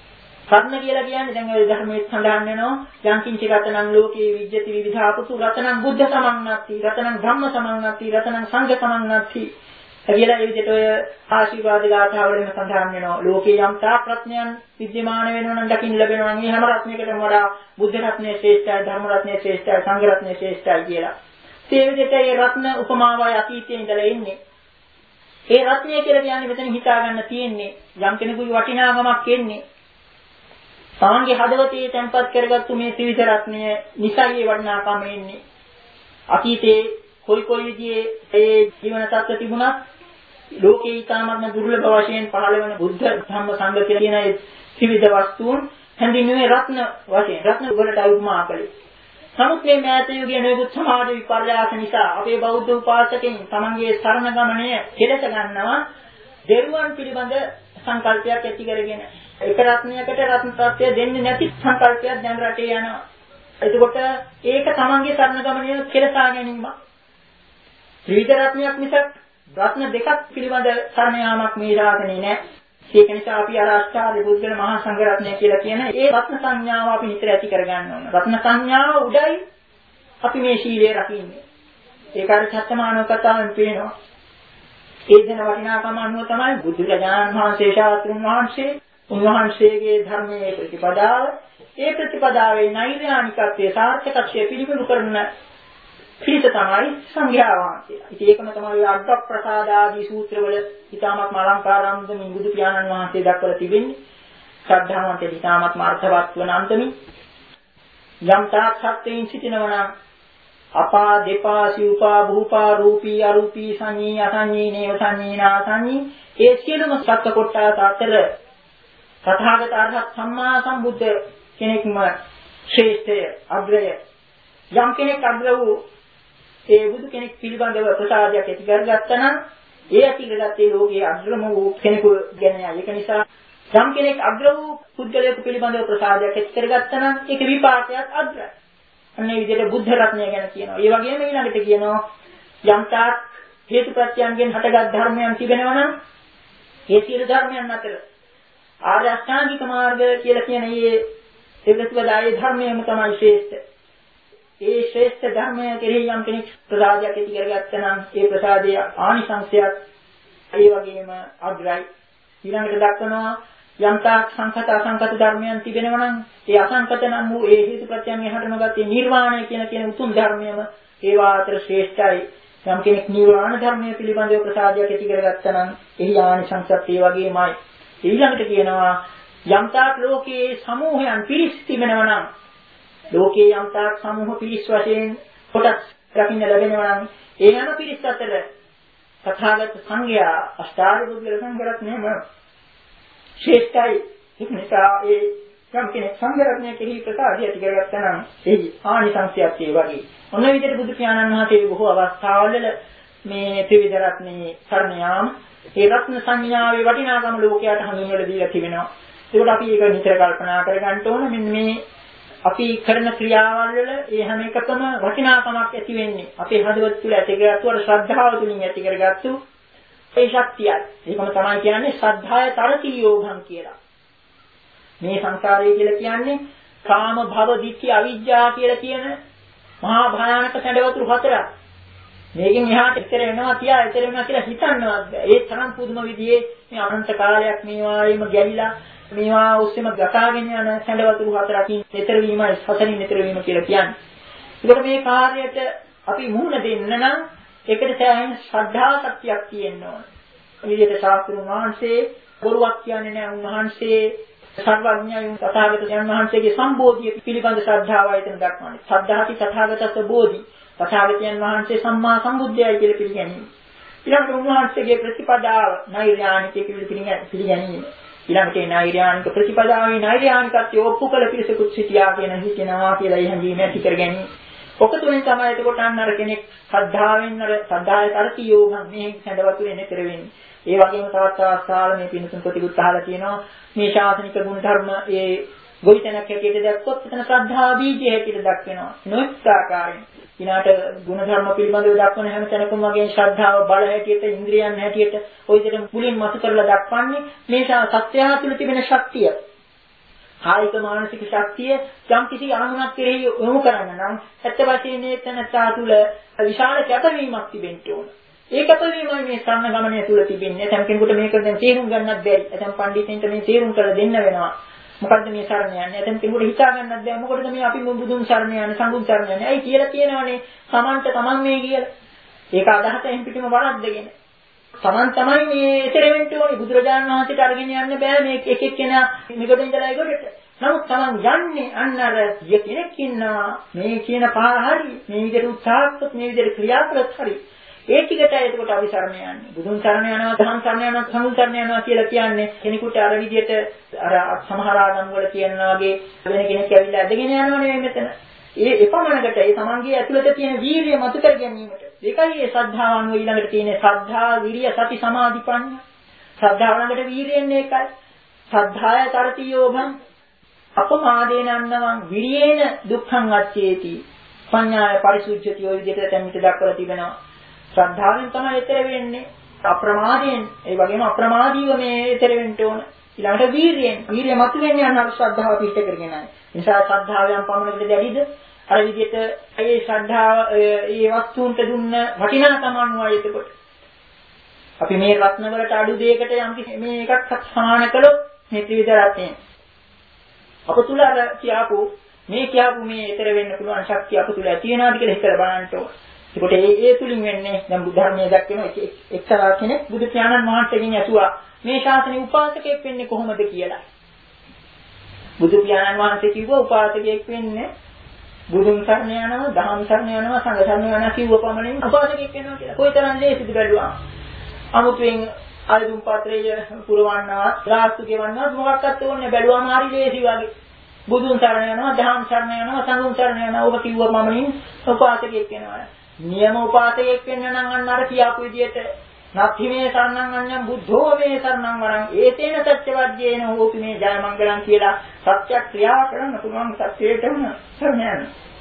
රත්න කියලා කියන්නේ දැන් ඔය ධර්මයේ සඳහන් වෙනවා යංකින්චි රතනං ලෝකේ විජ්ජති විවිධාපතු රතනං බුද්ධ සමන්නත්ති රතනං ධම්ම සමන්නත්ති රතනං සංඝ සමන්නත්ති කියලා ඒ විදිහට ඔය ආශිර්වාද ගාථාවලින් සඳහන් වෙනවා ලෝකේ යම් තාක් රත්නයන් විද්‍යමාන වෙනවා නම් දකින්න ලැබෙනවා නම් මේ හැම රත්නයකටම වඩා බුද්ධ රත්නය ශ්‍රේෂ්ඨයි ධර්ම රත්නය ශ්‍රේෂ්ඨයි සංඝ රත්නය ශ්‍රේෂ්ඨයි කියලා. ඒ විදිහට මේ රත්න උපමාවයි අතීතයේ ඉඳලා ඉන්නේ. ඒ රත්නය කියලා කියන්නේ මෙතන හිතා ගන්න තියෙන්නේ යම් කෙනෙකුගේ වටිනාකමක් එන්නේ. සාංගේ හදවතේ තැන්පත් කරගත්තු මේ ත්‍රිවිධ රත්නය නිසයි වටිනාකම එන්නේ. අතීතයේ කොයි කොයි විදිහේ ඒ ජීවන තත්ත්ව තිබුණත් ලෝකේ ඊටාත්ම දුර්ලභ වශයෙන් පහළ වෙන බුද්ධ ධම්ම සංඝ කියන ඒ ත්‍රිවිධ වස්තුන් හැඳින්වෙන්නේ රත්න වශයෙන්. රත්න වලට උපමා කළේ. නමුත් මේ මෑත යුගයේ නොයෙකුත් සමාජ විපර්යාස නිසා අපේ බෞද්ධ උපාසකයන් තමන්ගේ සරණ ගමනය කෙලස ගන්නවා දෙරුවන් පිළිබඳ සංකල්පයක් ඇති කරගෙන. එක රත්නයකට රත්න තත්ත්වය දෙන්නේ නැති සංකල්පයක් දැන් රටේ යනවා. එතකොට ඒක තමන්ගේ සරණ ගමනය කෙලසා ගැනීම. ත්‍රිවිධ රත්නයක් මිසක් රත්න දෙකක් පිළිබඳ සරණ යාමක් මේ ශාසනයේ නැහැ. ඒක නිසා අපි අර අෂ්ටාර්ය බුද්ධල මහා සංඝ රත්නය කියලා කියන ඒ රත්න සංඥාව අපි නිතර ඇති කරගන්න ඕන. රත්න සංඥාව උඩයි අපි මේ ශීලය රකින්නේ. ඒක අර සත්‍යමානව කතාවෙන් පේනවා. ඒ දෙන වටිනාකම අනුව තමයි බුදුරජාණන් වහන්සේ ශාස්ත්‍රුන් වහන්සේ උන්වහන්සේගේ ධර්මයේ ප්‍රතිපදාව ඒ ප්‍රතිපදාවේ නෛර්යානිකත්වයේ සාර්ථකත්වයේ පිළිබඳ කරන පිළිස තමයි සංඝයා වහන්සේලා. ඉතින් ඒකම තමයි අග්ග ප්‍රසාද ආදී සූත්‍රවල ඊටමත් අලංකාරාන්තමින් බුදු පියාණන් වහන්සේ දක්වලා තිබෙන්නේ. ශ්‍රද්ධාවන්තේ ඊටමත් අර්ථවත් වන අන්තමින් යම් තාක් සත්‍යයෙන් සිටිනවා නම් අපා දෙපා සිව්පා භූපා රූපී අරූපී සංඤී අසංඤී නේව සංඤී නාසංඤී ඒ සියලුම සත්‍ය කොටස අතර තථාගත අරහත් සම්මා සම්බුද්ධ කෙනෙක්ම ශ්‍රේෂ්ඨය අග්‍රය යම් කෙනෙක් අග්‍ර වූ ඒ බුදු කෙනෙක් පිළිබඳව ප්‍රසාදයක් ඇති කරගත්තා නම් ඒ ඇති කරගත්තේ ලෝකයේ අග්‍රම වූ කෙනෙකු ගැනයි. ඒක නිසා යම් කෙනෙක් අග්‍ර වූ පුද්ගලයෙකු පිළිබඳව ප්‍රසාදයක් ඇති කරගත්තා නම් ඒක විපාකයක් අග්‍රයි. අන්නේ විදිහට බුද්ධ රත්නය ගැන කියනවා. ඒ වගේම ඊළඟට කියනවා යම් තාක් හේතුප්‍රත්‍යයන්ගෙන් හටගත් ධර්මයන් තිබෙනවා නම් ඒ සියලු ධර්මයන් අතර ආර්ය අෂ්ටාංගික මාර්ගය කියලා කියන මේ දෙවිතුදායේ ධර්මයම තමයි ශ්‍රේෂ්ඨ. ඒ ශ්‍රේෂ්ඨ ධර්මය කෙරෙහි යම් කෙනෙක් ප්‍රසාදයක් ඇති කරගත්තා නම් ඒ ප්‍රසාදයේ ආනිසංසයක් ඒ වගේම අග්‍රයි. ඊළඟට දක්වනවා යම් තාක් සංකත අසංකත ධර්මයන් තිබෙනවා නම් ඒ අසංකත නම් වූ ඒ හේතුප්‍රත්‍යයන්ගෙන් හටනගත් ඒ නිර්වාණය කියන කියන උතුම් ධර්මයම ඒවා අතර ශ්‍රේෂ්ඨයි. යම් කෙනෙක් නිර්වාණ ධර්මය පිළිබඳව ප්‍රසාදයක් ඇති කරගත්තා නම් එහි ආනිසංසත් ඒ වගේමයි. ඊළඟට කියනවා යම් තාක් ලෝකයේ සමූහයන් පිරිස් තිබෙනවා නම් ලෝකයේ යම් තාක් සමූහ පිරිස් වශයෙන් කොටස් රකින්න ලැබෙනවා නම් ඒ හැම පිරිස් අතර තථාගත සංඝයා අෂ්ටාර්ය බුද්ධ සංඝ රත්නයම ශ්‍රේෂ්ඨයි. ඒක නිසා ඒ යම් කෙනෙක් සංඝ රත්නය කෙරෙහි ප්‍රසාදය ඇති කරගත්තා නම් එහි ආනිසංසයත් ඒ වගේ. ඔන්න විදිහට බුදු පියාණන් වහන්සේ බොහෝ අවස්ථාවල මේ ත්‍රිවිධ රත්නේ සරණ යාම ඒ රත්න සංඥාවේ වටිනාකම ලෝකයට හඳුන්වලා දීලා තිබෙනවා. ඒකට අපි ඒක නිතර කල්පනා කරගන්න ඕන. මෙන්න මේ අපි කරන ක්‍රියාවල් වල ඒ හැම එකකම වටිනාකමක් ඇති වෙන්නේ අපේ හදවත තුළ ඇති කරගත්තු අර ශ්‍රද්ධාව තුළින් ඇති කරගත්තු ඒ ශක්තියයි. ඒකම තමයි කියන්නේ ශ්‍රද්ධාය තරති යෝගං කියලා. මේ සංසාරය කියලා කියන්නේ කාම භව දිට්ඨි අවිජ්ජා කියලා කියන මහා භයානක සැඬවතුරු හතරක්. මේකෙන් එහාට ඉතර වෙනවා තියා ඉතර වෙනවා කියලා හිතන්නවත් බෑ. ඒ තරම් පුදුම විදිහේ මේ අනන්ත කාලයක් මේවායිම ගැලිලා මේවා ඔස්සේම ගතාගෙන යන සැඬවතුරු හතරකින් ඊතර වීමයි හතරින් ඊතර වීම කියලා කියන්නේ. ඒකට මේ කාර්යයට අපි මුහුණ දෙන්න නම් ඒකට සෑහෙන ශ්‍රද්ධා ශක්තියක් තියෙන්න ඕන. මේ විදිහට ශාස්ත්‍රුන් වහන්සේ බොරුවක් කියන්නේ නැහැ. උන්වහන්සේ සර්වඥයන් තථාගත වහන්සේගේ සම්බෝධිය පිළිබඳ ශ්‍රද්ධාවයි එතන දක්වන්නේ. ශ්‍රද්ධාති තථාගතස්ස බෝධි. තථාගතයන් වහන්සේ සම්මා සම්බුද්ධයයි කියලා පිළිගැනීම. ඊළඟට උන්වහන්සේගේ ප්‍රතිපදාව නෛර්යානිකයේ පිළිගැනීම. ඊළඟට ඒ නෛර්යානික ප්‍රතිපදාවේ නෛර්යානිකත්වය ඔප්පු කළ පිරිසකුත් සිටියා කියන හිතනවා කියලා ඒ හැඟීම ඇති කර ගැනීම. ඔක තුලින් තමයි එතකොට අන්නර කෙනෙක් ශ්‍රද්ධාවෙන් අර ශ්‍රද්ධාය තරති යෝගම් මේ සැඬවතුරේ නෙතර වෙන්නේ. ඒ වගේම තවත් අවස්ථාවල මේ පින්තුන් ප්‍රතිගුත් අහලා තියෙනවා මේ ශාසනික ගුණ ධර්ම ඒ ගොවිතැනක් හැටියට දැක්කොත් එතන ශ්‍රද්ධා බීජය හැටියට දක්වනවා. නොඑක ආකාරයෙන් ඊනාට ගුණ ධර්ම පිළිබඳව දක්වන හැම තැනකම වගේ ශ්‍රද්ධාව බල හැටියට ඉන්ද්‍රියන් හැටියට ওই විදිහට මුලින් මත කරලා දක්වන්නේ මේ සත්‍යය තුළ තිබෙන ශක්තිය. කායික මානසික ශක්තිය යම් කිසි අරමුණක් කෙරෙහි යොමු කරන්න නම් ඇත්ත වශයෙන්ම එතනසා තුල විශාල කැපවීමක් තිබෙන්න ඕන. ඒ කැපවීමයි මේ සම්න ගමනය තුල තිබෙන්නේ. ඇතම් කෙනෙකුට මේක දැන් තේරුම් ගන්නත් බැරි. ඇතම් පඬිතුන්ට මේ තේරුම් කරලා දෙන්න වෙනවා. මොකද්ද මේ සරණ යන්නේ? ඇතම් කෙනෙකුට හිතා ගන්නත් බැහැ. මොකටද මේ අපි බුදුන් සරණ යන්නේ, සංඝුන් සරණ යන්නේ? ඇයි කියලා කියනවනේ සමන්ත තමන් මේ කියලා. ඒක අදහසෙන් පිටිම වරද්දගෙන. තමන් තමයි මේ එතර වෙන්න ඕනේ. බුදුරජාණන් වහන්සේට අරගෙන යන්න බෑ මේ එක එක කෙනා මෙගොඩ ඉඳලා ඒගොඩට. නමුත් තමන් යන්නේ අන්න අර කෙනෙක් ඉන්නවා මේ කියන පාර හරි. මේ විදිහට උත්සාහවත් මේ විදිහට ක්‍රියා කළොත් හරි. ඒ ටිකට එතකොට අපි සරණ යන්නේ. බුදුන් සරණ යනවා, ධම්ම සරණ යනවා, සංඝ සරණ යනවා කියලා කියන්නේ කෙනෙකුට අර විදිහට අර සමහර ආගම් වල කියනවා වගේ වෙන කෙනෙක් ඇවිල්ලා ඇදගෙන යනවා නෙවෙයි මෙතන. ඒ එපමණකට ඒ තමන්ගේ ඇතුළත තියෙන වීරිය මතු කර ගැනීමට. ඒකයි මේ ශ්‍රද්ධාව අනුව ඊළඟට තියෙන ශ්‍රද්ධා, විරිය, සති, සමාධි, ප්‍රඥා. ශ්‍රද්ධාව ළඟට වීරියෙන් ඒකයි. ශ්‍රද්ධාය තරති යෝගං අපමාදේන අන්නවං විරියේන දුක්ඛං අච්චේති. පඤ්ඤාය පරිසුද්ධති ඔය විදිහට දැන් දක්වලා තිබෙනවා. ශ්‍රද්ධාවෙන් තමයි ඊතර වෙන්නේ. අප්‍රමාදයෙන් ඒ වගේම අප්‍රමාදීව මේ ඊතර වෙන්න ඕන. ඊළඟට වීරියෙන්. වීරිය මත වෙන්නේ අන්න ශ්‍රද්ධාව පිට කරගෙනයි. නිසා ශ්‍රද්ධාවෙන් පමණකට දැඩිද අර විදිහට ඒ ශ්‍රද්ධාව ඒ වස්තුන්ට දුන්න වටිනාකම අනුවයි එතකොට. අපි මේ රත්න වලට අඩු දෙයකට යම් මේ එකක් සමාන කළොත් මේ ත්‍රිවිධ රත්නය. අප තුල අර කියාපු මේ කියාපු මේ ඊතර වෙන්න පුළුවන් ශක්තිය අප තුල ඇති වෙනවාද කියලා හිතලා බලන්න ඕන. ඒකට ඒ ඒ තුලින් වෙන්නේ දැන් බුද්ධ ධර්මයේ දක්වන එක්තරා කෙනෙක් බුදු පියාණන් වහන්සේගෙන් ඇසුවා මේ ශාසනයේ උපාසකයෙක් වෙන්නේ කොහොමද කියලා. බුදු පියාණන් වහන්සේ කිව්වා උපාසකයෙක් වෙන්නේ බුදුන් සරණ යනවා, ධම්ම සරණ යනවා, සංඝ සරණ යනවා කිව්ව පමණින් උපාසකයෙක් වෙනවා කියලා. කොයිතරම් ලේසිද බැලුවා. අමුතුවෙන් ආයුධ පාත්‍රය පුරවන්නවා, රාස්තු ගෙවන්නවා මොකක්වත් ඕනේ බැලුවාම හරි ලේසි වගේ. බුදුන් සරණ යනවා, ධම්ම සරණ යනවා, සංඝ සරණ යනවා ඔබ කිව්ව පමණින් උපාසකයෙක් වෙනවා. නියම උපාසකයෙක් වෙන්න නම් අන්න අර කියාපු විදිහට නත්ති මේ සරණං අඤ්ඤං බුද්ධෝ මේ සරණං වරං ඒතේන සත්‍යවද්‍යේන හෝති මේ ජය මංගලං කියලා සත්‍ය ක්‍රියා කරන්න පුළුවන් සත්‍යයට උන සරණ යන.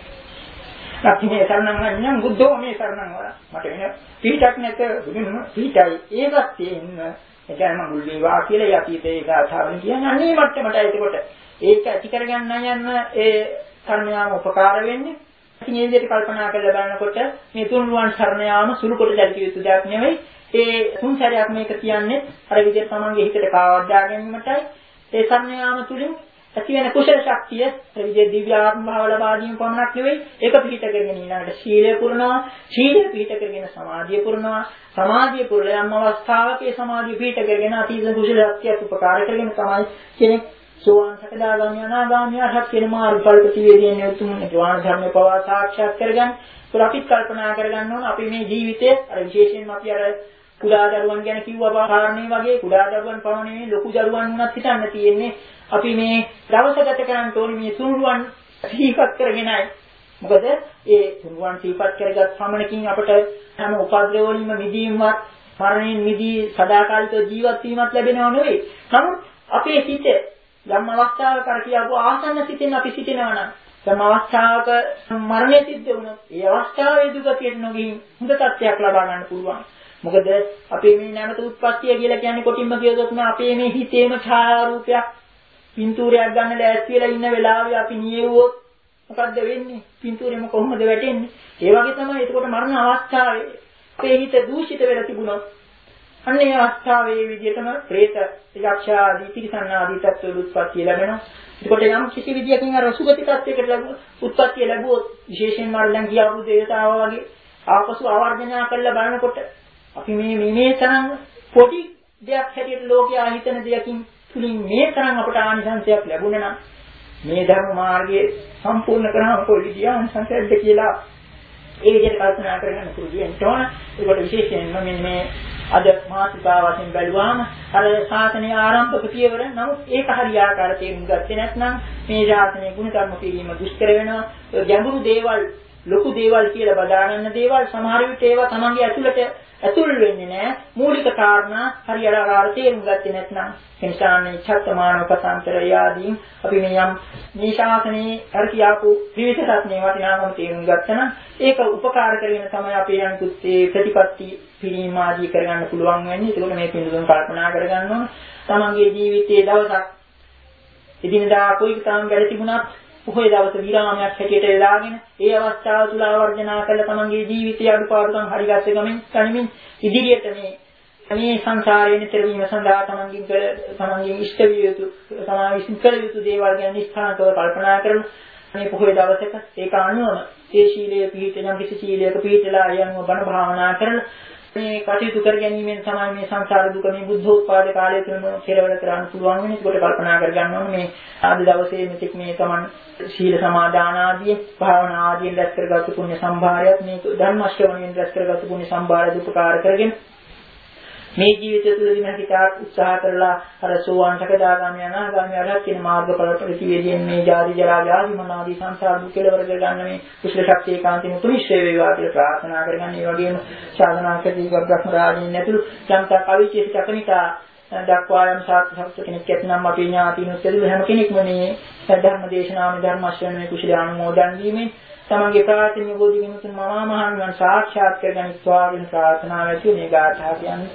නත්ති මේ සරණං අඤ්ඤං බුද්ධෝ මේ සරණං වරං මට වෙන පිටක් නැත බුදුන් පිටයි ඒවත් තියෙන ජය මංගල වේවා කියලා යතිතේ ගාථාවෙන් කියන්නේ අනේ මට්ටමට ඒකට ඒක ඇති කරගන්න යන ඒ කර්මයාම උපකාර වෙන්නේ. ඉතින් මේ විදිහට කල්පනා කරලා බලනකොට මේ තුන්රුවන් සරණ යාම සුළු කොට දැකිය යුතු දෙයක් නෙවෙයි. ඒ තුන් සැරයක් මේක කියන්නේ අර විදිහට තමන්ගේ හිතට කාවද්දා ගැනීමටයි. ඒ සරණ යාම තුලින් ඇති වෙන කුසල ශක්තිය අර විදිහේ දිව්‍ය ආත්ම භාව ලබා ගැනීම පමණක් නෙවෙයි. ඒක පිළිට කරගෙන ඊළඟට සීලය පුරනවා. සීලය පිළිට කරගෙන සමාධිය පුරනවා. සමාධිය පුරලා යම් අවස්ථාවක ඒ සමාධිය පිළිට කරගෙන අතීත කුසල ශක්තියට උපකාර කරගෙන තමයි කෙනෙක් සෝවාන් සකදාගාමී අනාගාමී අරහත් කියන මාර්ගඵල ප්‍රතිවේදීන් උතුම් නිර්වාණ ධර්මය පවා සාක්ෂාත් කරගන්න. ඒක අපිත් කල්පනා කරගන්න ඕන අපි මේ ජීවිතයේ අර විශේෂයෙන්ම අපි අර කුඩා දරුවන් ගැන කිව්වා කාරණේ වගේ කුඩා දරුවන් පමණනේ ලොකු දරුවන් වුණත් හිතන්න තියෙන්නේ අපි මේ දවස ගත කරන්න ඕනේ මේ තුන්රුවන් සිහිපත් කරගෙනයි. මොකද ඒ තුන්රුවන් සිහිපත් කරගත් පමණකින් අපට හැම උපද්‍රවවලින්ම මිදීමවත් මරණයෙන් මිදී සදාකාලික ජීවත් වීමක් ලැබෙනව නෙවෙයි. නමුත් අපේ හිත යම් අවස්ථාවක කර කියපුව ආසන්න සිටින් අපි සිටිනවා නම් යම් අවස්ථාවක මරණය සිද්ධ වුණොත් ඒ අවස්ථාවේ දුකට නොගින් හොඳ තත්ත්වයක් ලබා ගන්න පුළුවන්. මොකද අපේ මේ නැවත උත්පත්තිය කියලා කියන්නේ කොටින්ම කියතොත් අපේ මේ හිතේම ඡායාරූපයක් පින්තූරයක් ගන්න ලෑස්ති වෙලා ඉන්න වෙලාවේ අපි නියෙව්වොත් මොකද්ද වෙන්නේ? පින්තූරෙම කොහොමද වැටෙන්නේ? ඒ වගේ තමයි එතකොට මරණ අවස්ථාවේ අපේ හිත දූෂිත වෙලා තිබුණොත් අන්නේ අවස්ථාවේ විදිහටම പ്രേත යක්ෂ ආදී තිරිසන් ආදී තත්ත්වවල උත්පත්ති ලැබෙනවා. ඒකට යම් කිසි විදියකින් අර සුගති තත්ත්වයකට ලැබුණොත් උත්පත්ති ලැබුවොත් විශේෂයෙන්ම අර දැන් කියවු දේවතාවා වගේ ආපසු ආවර්ජනා කරලා බලනකොට අපි මේ මේ තරම් පොඩි දෙයක් හැටියට ලෝකයා හිතන දෙයකින් තුලින් මේ තරම් අපට ආනිසංසයක් ලැබුණා නම් මේ ධර්ම මාර්ගයේ සම්පූර්ණ කරාම කොයි විදිය ආනිසංසයක්ද කියලා ඒ විදිහට කල්පනා කරගන්න පුරුදු වෙන්න ඕන. ඒකට විශේෂයෙන්ම මෙන්න මේ අද මාසිකා වශයෙන් බැලුවාම අර ශාසනයේ ආරම්භක පියවර නමුත් ඒක හරියාකාර තේරුම් ගත්තේ නැත්නම් මේ ශාසනයේ ගුණ ධර්ම පිළිම දුෂ්කර වෙනවා. ගැඹුරු දේවල් ලොකු දේවල් කියලා බදා ගන්න දේවල් සමහර විට ඒවා තමන්ගේ ඇතුළට ඇතුල් වෙන්නේ නැහැ. මූලික කාරණා හරියාකාර තේරුම් ගත්තේ නැත්නම් එනිසානේ චත්තමානෝපසන්තර ආදී අපි මේ යම් මේ ශාසනයේ හරි කියාපු විවිධ රත්නේ වටිනාකම තේරුම් ගත්තනම් ඒක උපකාර කරගෙන තමයි අපේ අනිකුත් ඒ ප්‍රතිපත්ති පිළිම ආදී කරගන්න පුළුවන් වෙන්නේ. ඒකෝට මේ පිළිතුරු කල්පනා කරගන්න ඕන. තමන්ගේ ජීවිතයේ දවසක් එදිනදා කොයි තරම් වැඩ තිබුණත් පොහොය දවස විරාමයක් හැටියට වෙලාගෙන ඒ අවස්ථාව තුල ආවර්ජනා කළ තමන්ගේ ජීවිතයේ අඩුපාඩුකම් හරිගස්ස ගමින් කණමින් ඉදිරියට මේ මේ සංසාරයේ නිතර වීම සඳහා තමන්ගේ තමන්ගේ ඉෂ්ට විය යුතු සමාව විසින් කළ යුතු දේවල් ගැන නිස්හානකව කල්පනා කරන මේ පොහොය දවසක ඒක අනුවම ඒ ශීලයේ පිහිටන කිසි ශීලයක පිහිටලා යනුව බණ භාවනා කරන මේ කටයුතු කර ගැනීමෙන් තමයි මේ සංසාර දුක මේ බුද්ධෝත්පාද කාලය තුළම කෙරවල කරන්න පුළුවන් වෙන්නේ. ඒකට කල්පනා කර ගන්න ඕනේ මේ ආද දවසේ මෙතෙක් මේ තමන් ශීල සමාදාන ආදී භාවනා ආදී රැස් කරගත්තු පුණ්‍ය සම්භාරයත් මේ ධර්ම ශ්‍රවණයෙන් රැස් කරගත්තු පුණ්‍ය සම්භාරය උපකාර කරගෙන මේ ජීවිතය තුළදීම හිතාක් උත්සාහ කරලා අර සෝවාන් සකදාගාමී අනාගාමී අරහත් කියන මාර්ගඵල ප්‍රතිවේදයෙන් මේ ජාති ජරා ව්‍යාධි මනාදී සංසාර දුක් කෙලවර කරගන්න මේ කුසල ශක්තිය කාන්තිය උතුමිශ්‍රේ වේවා කියලා ප්‍රාර්ථනා කරගන්න. ඒ වගේම සාධනා කරදී බ්‍රහ්ම රාජින් ඇතුළු ජනතා කවිචේ චකනිකා දක්වා යම් සාර්ථක සත්‍ය කෙනෙක් ඇතනම් අපේ ඥාතිනුත් ඇතුළු හැම කෙනෙක්ම මේ ධර්ම දේශනාවේ ධර්ම ශ්‍රවණයේ කුසල අනුමෝදන් වීමෙන් තමන්ගේ ප්‍රාර්ථනීය බෝධිගිනුතුන් මහා මහණන් සාක්ෂාත් කරගනිත්වා කියන ප්‍රාර්ථනාව ඇති මේ ගාථා කියන්නේ.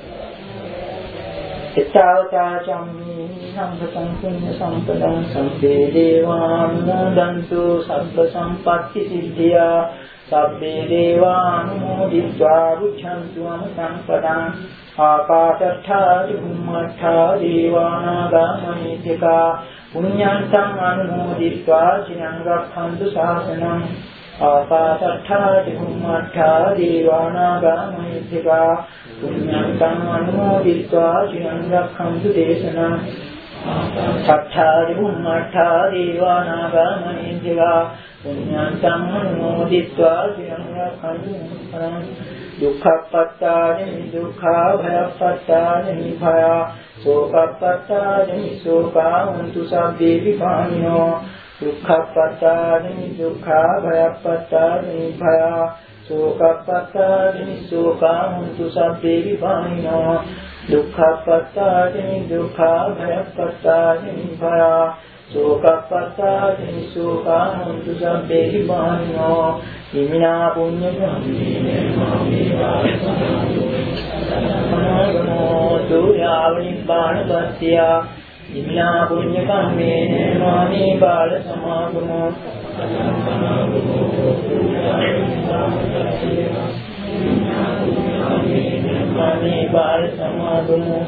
එච්චාවචාචම්මි සම්පතං පුඤ්ඤ සම්පදං සම්පේ දේවානුමෝදන්තු සබ්බ සම්පත්ති සිද්ධියා සබ්බේ දේවානුමෝදිत्वा රුච්ඡන්තු අනුසම්පදං ආකාශට්ඨා චුම්මට්ඨා දේවානාගා මහිත්‍තිකා පුඤ්ඤන්තං අනුමෝදිत्वा චිරං රක්ඛන්තු ශාසනං ආකාශට්ඨා චුම්මට්ඨා දේවානාගා මහිත්‍තිකා පුඤ්ඤන්තං අනුමෝදිत्वा චිරං රක්ඛන්තු දේශනං ආකාශට්ඨා චුම්මට්ඨා දේවානාගා මහිත්‍තිකා පුඤ්ඤන්තං අනුමෝදිत्वा චිරං රක්ඛන්තු දේශනං දුක්ඛප්පත්තානි දුක්ඛා භයප්පත්තානි භයා සෝකප්පත්තානි සෝකා හුන්තු සබ්බේ විපානිනෝ දුක්ඛප්පත්තානි දුක්ඛා භයප්පත්තානි භයා සෝකප්පත්තානි සෝකා හුන්තු සබ්බේ විපානිනෝ දුක්ඛප්පත්තානි දුක්ඛා භයප්පත්තානි භයා සෝකප්පත්තානි සෝකා හුන්තු සබ්බේ විපානිනෝ ඉමිනා පුඤ්ඤ කම්මේන මාමේ දුයාවනිබ්බානපත්ත්‍ය ඉමිනා පුඤ්ඤ කම්මේන මාමේ බාල සමාගමෝ මාමේ බාල සමාගමෝ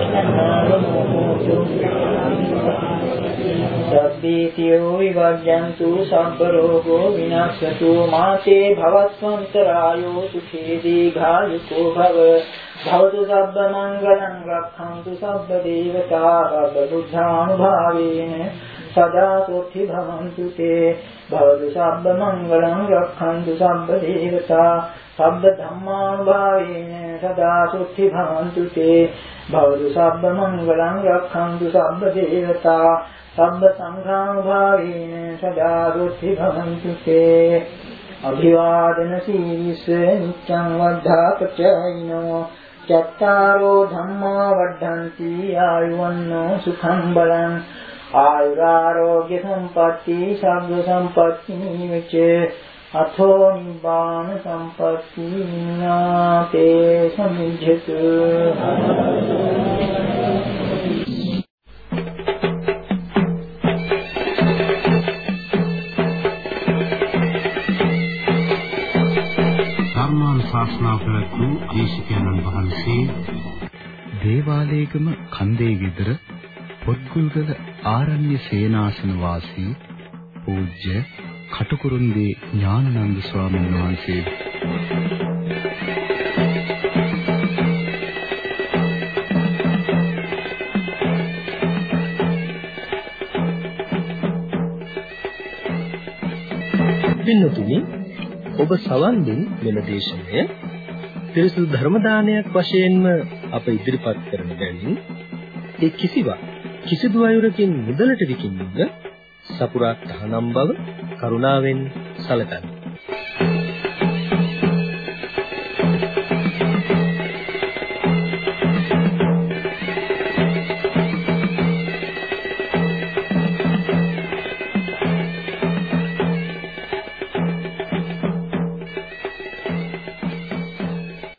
සබ්බීතියෝ විවජ්ජන්තු සබ්බ රෝගෝ විනාශතු මාතේ භවස්වන්තරායෝ සුඛේ දීඝායුකෝ භව භවතු සබ්බ මංගලං රක්ඛන්තු සබ්බ දේවතා බුද්ධානුභාවේන සදා සොත්ති භවන්තු තේ භවතු සබ්බ මංගලං රක්ඛන්තු සබ්බ දේවතා සබ්බ ධම්මානුභාවේන සදා සොත්ති භවන්තු තේ භවතු සබ්බ මංගලං රක්ඛන්තු සබ්බ දේවතා සබ්බ සංඝානුභාවේන සදා සොත්ති භවන්තු තේ අභිවාදන සීලිස නිච්ඡං වද්ධාපචයිනෝ චත්තාරෝ ධම්මා වඩ්ඩಂತಿ ආයුවන්නෝ සුඛං බලං ආයුරාෝග්‍ය සම්පatti සබ්බ සම්පatti නිච්ච අතෝ නිබ්බාන සම්පatti නාතේ සමිජ්ජතු ශාස්ත්‍රා ප්‍රවතු දේශිකානන් වහන්සේ දේවාලේගම කන්දේ ගෙදර පොත්ගුල්ගල ආරණ්‍ය සේනාසන වාසී පූජ්‍ය කටුකුරුන්දී ඥානানন্দ ස්වාමීන් වහන්සේ පින්නතුනි ඔබ සවන් දුන් මෙම දේශනය පිරිසුදු ධර්ම දානයක් වශයෙන්ම අප ඉදිරිපත් කරන බැවින් ඒ කිසිවක් කිසිදු අයුරකින් මුදලට විකිණීම සපුරා තහනම් බව කරුණාවෙන් සැලකන්න.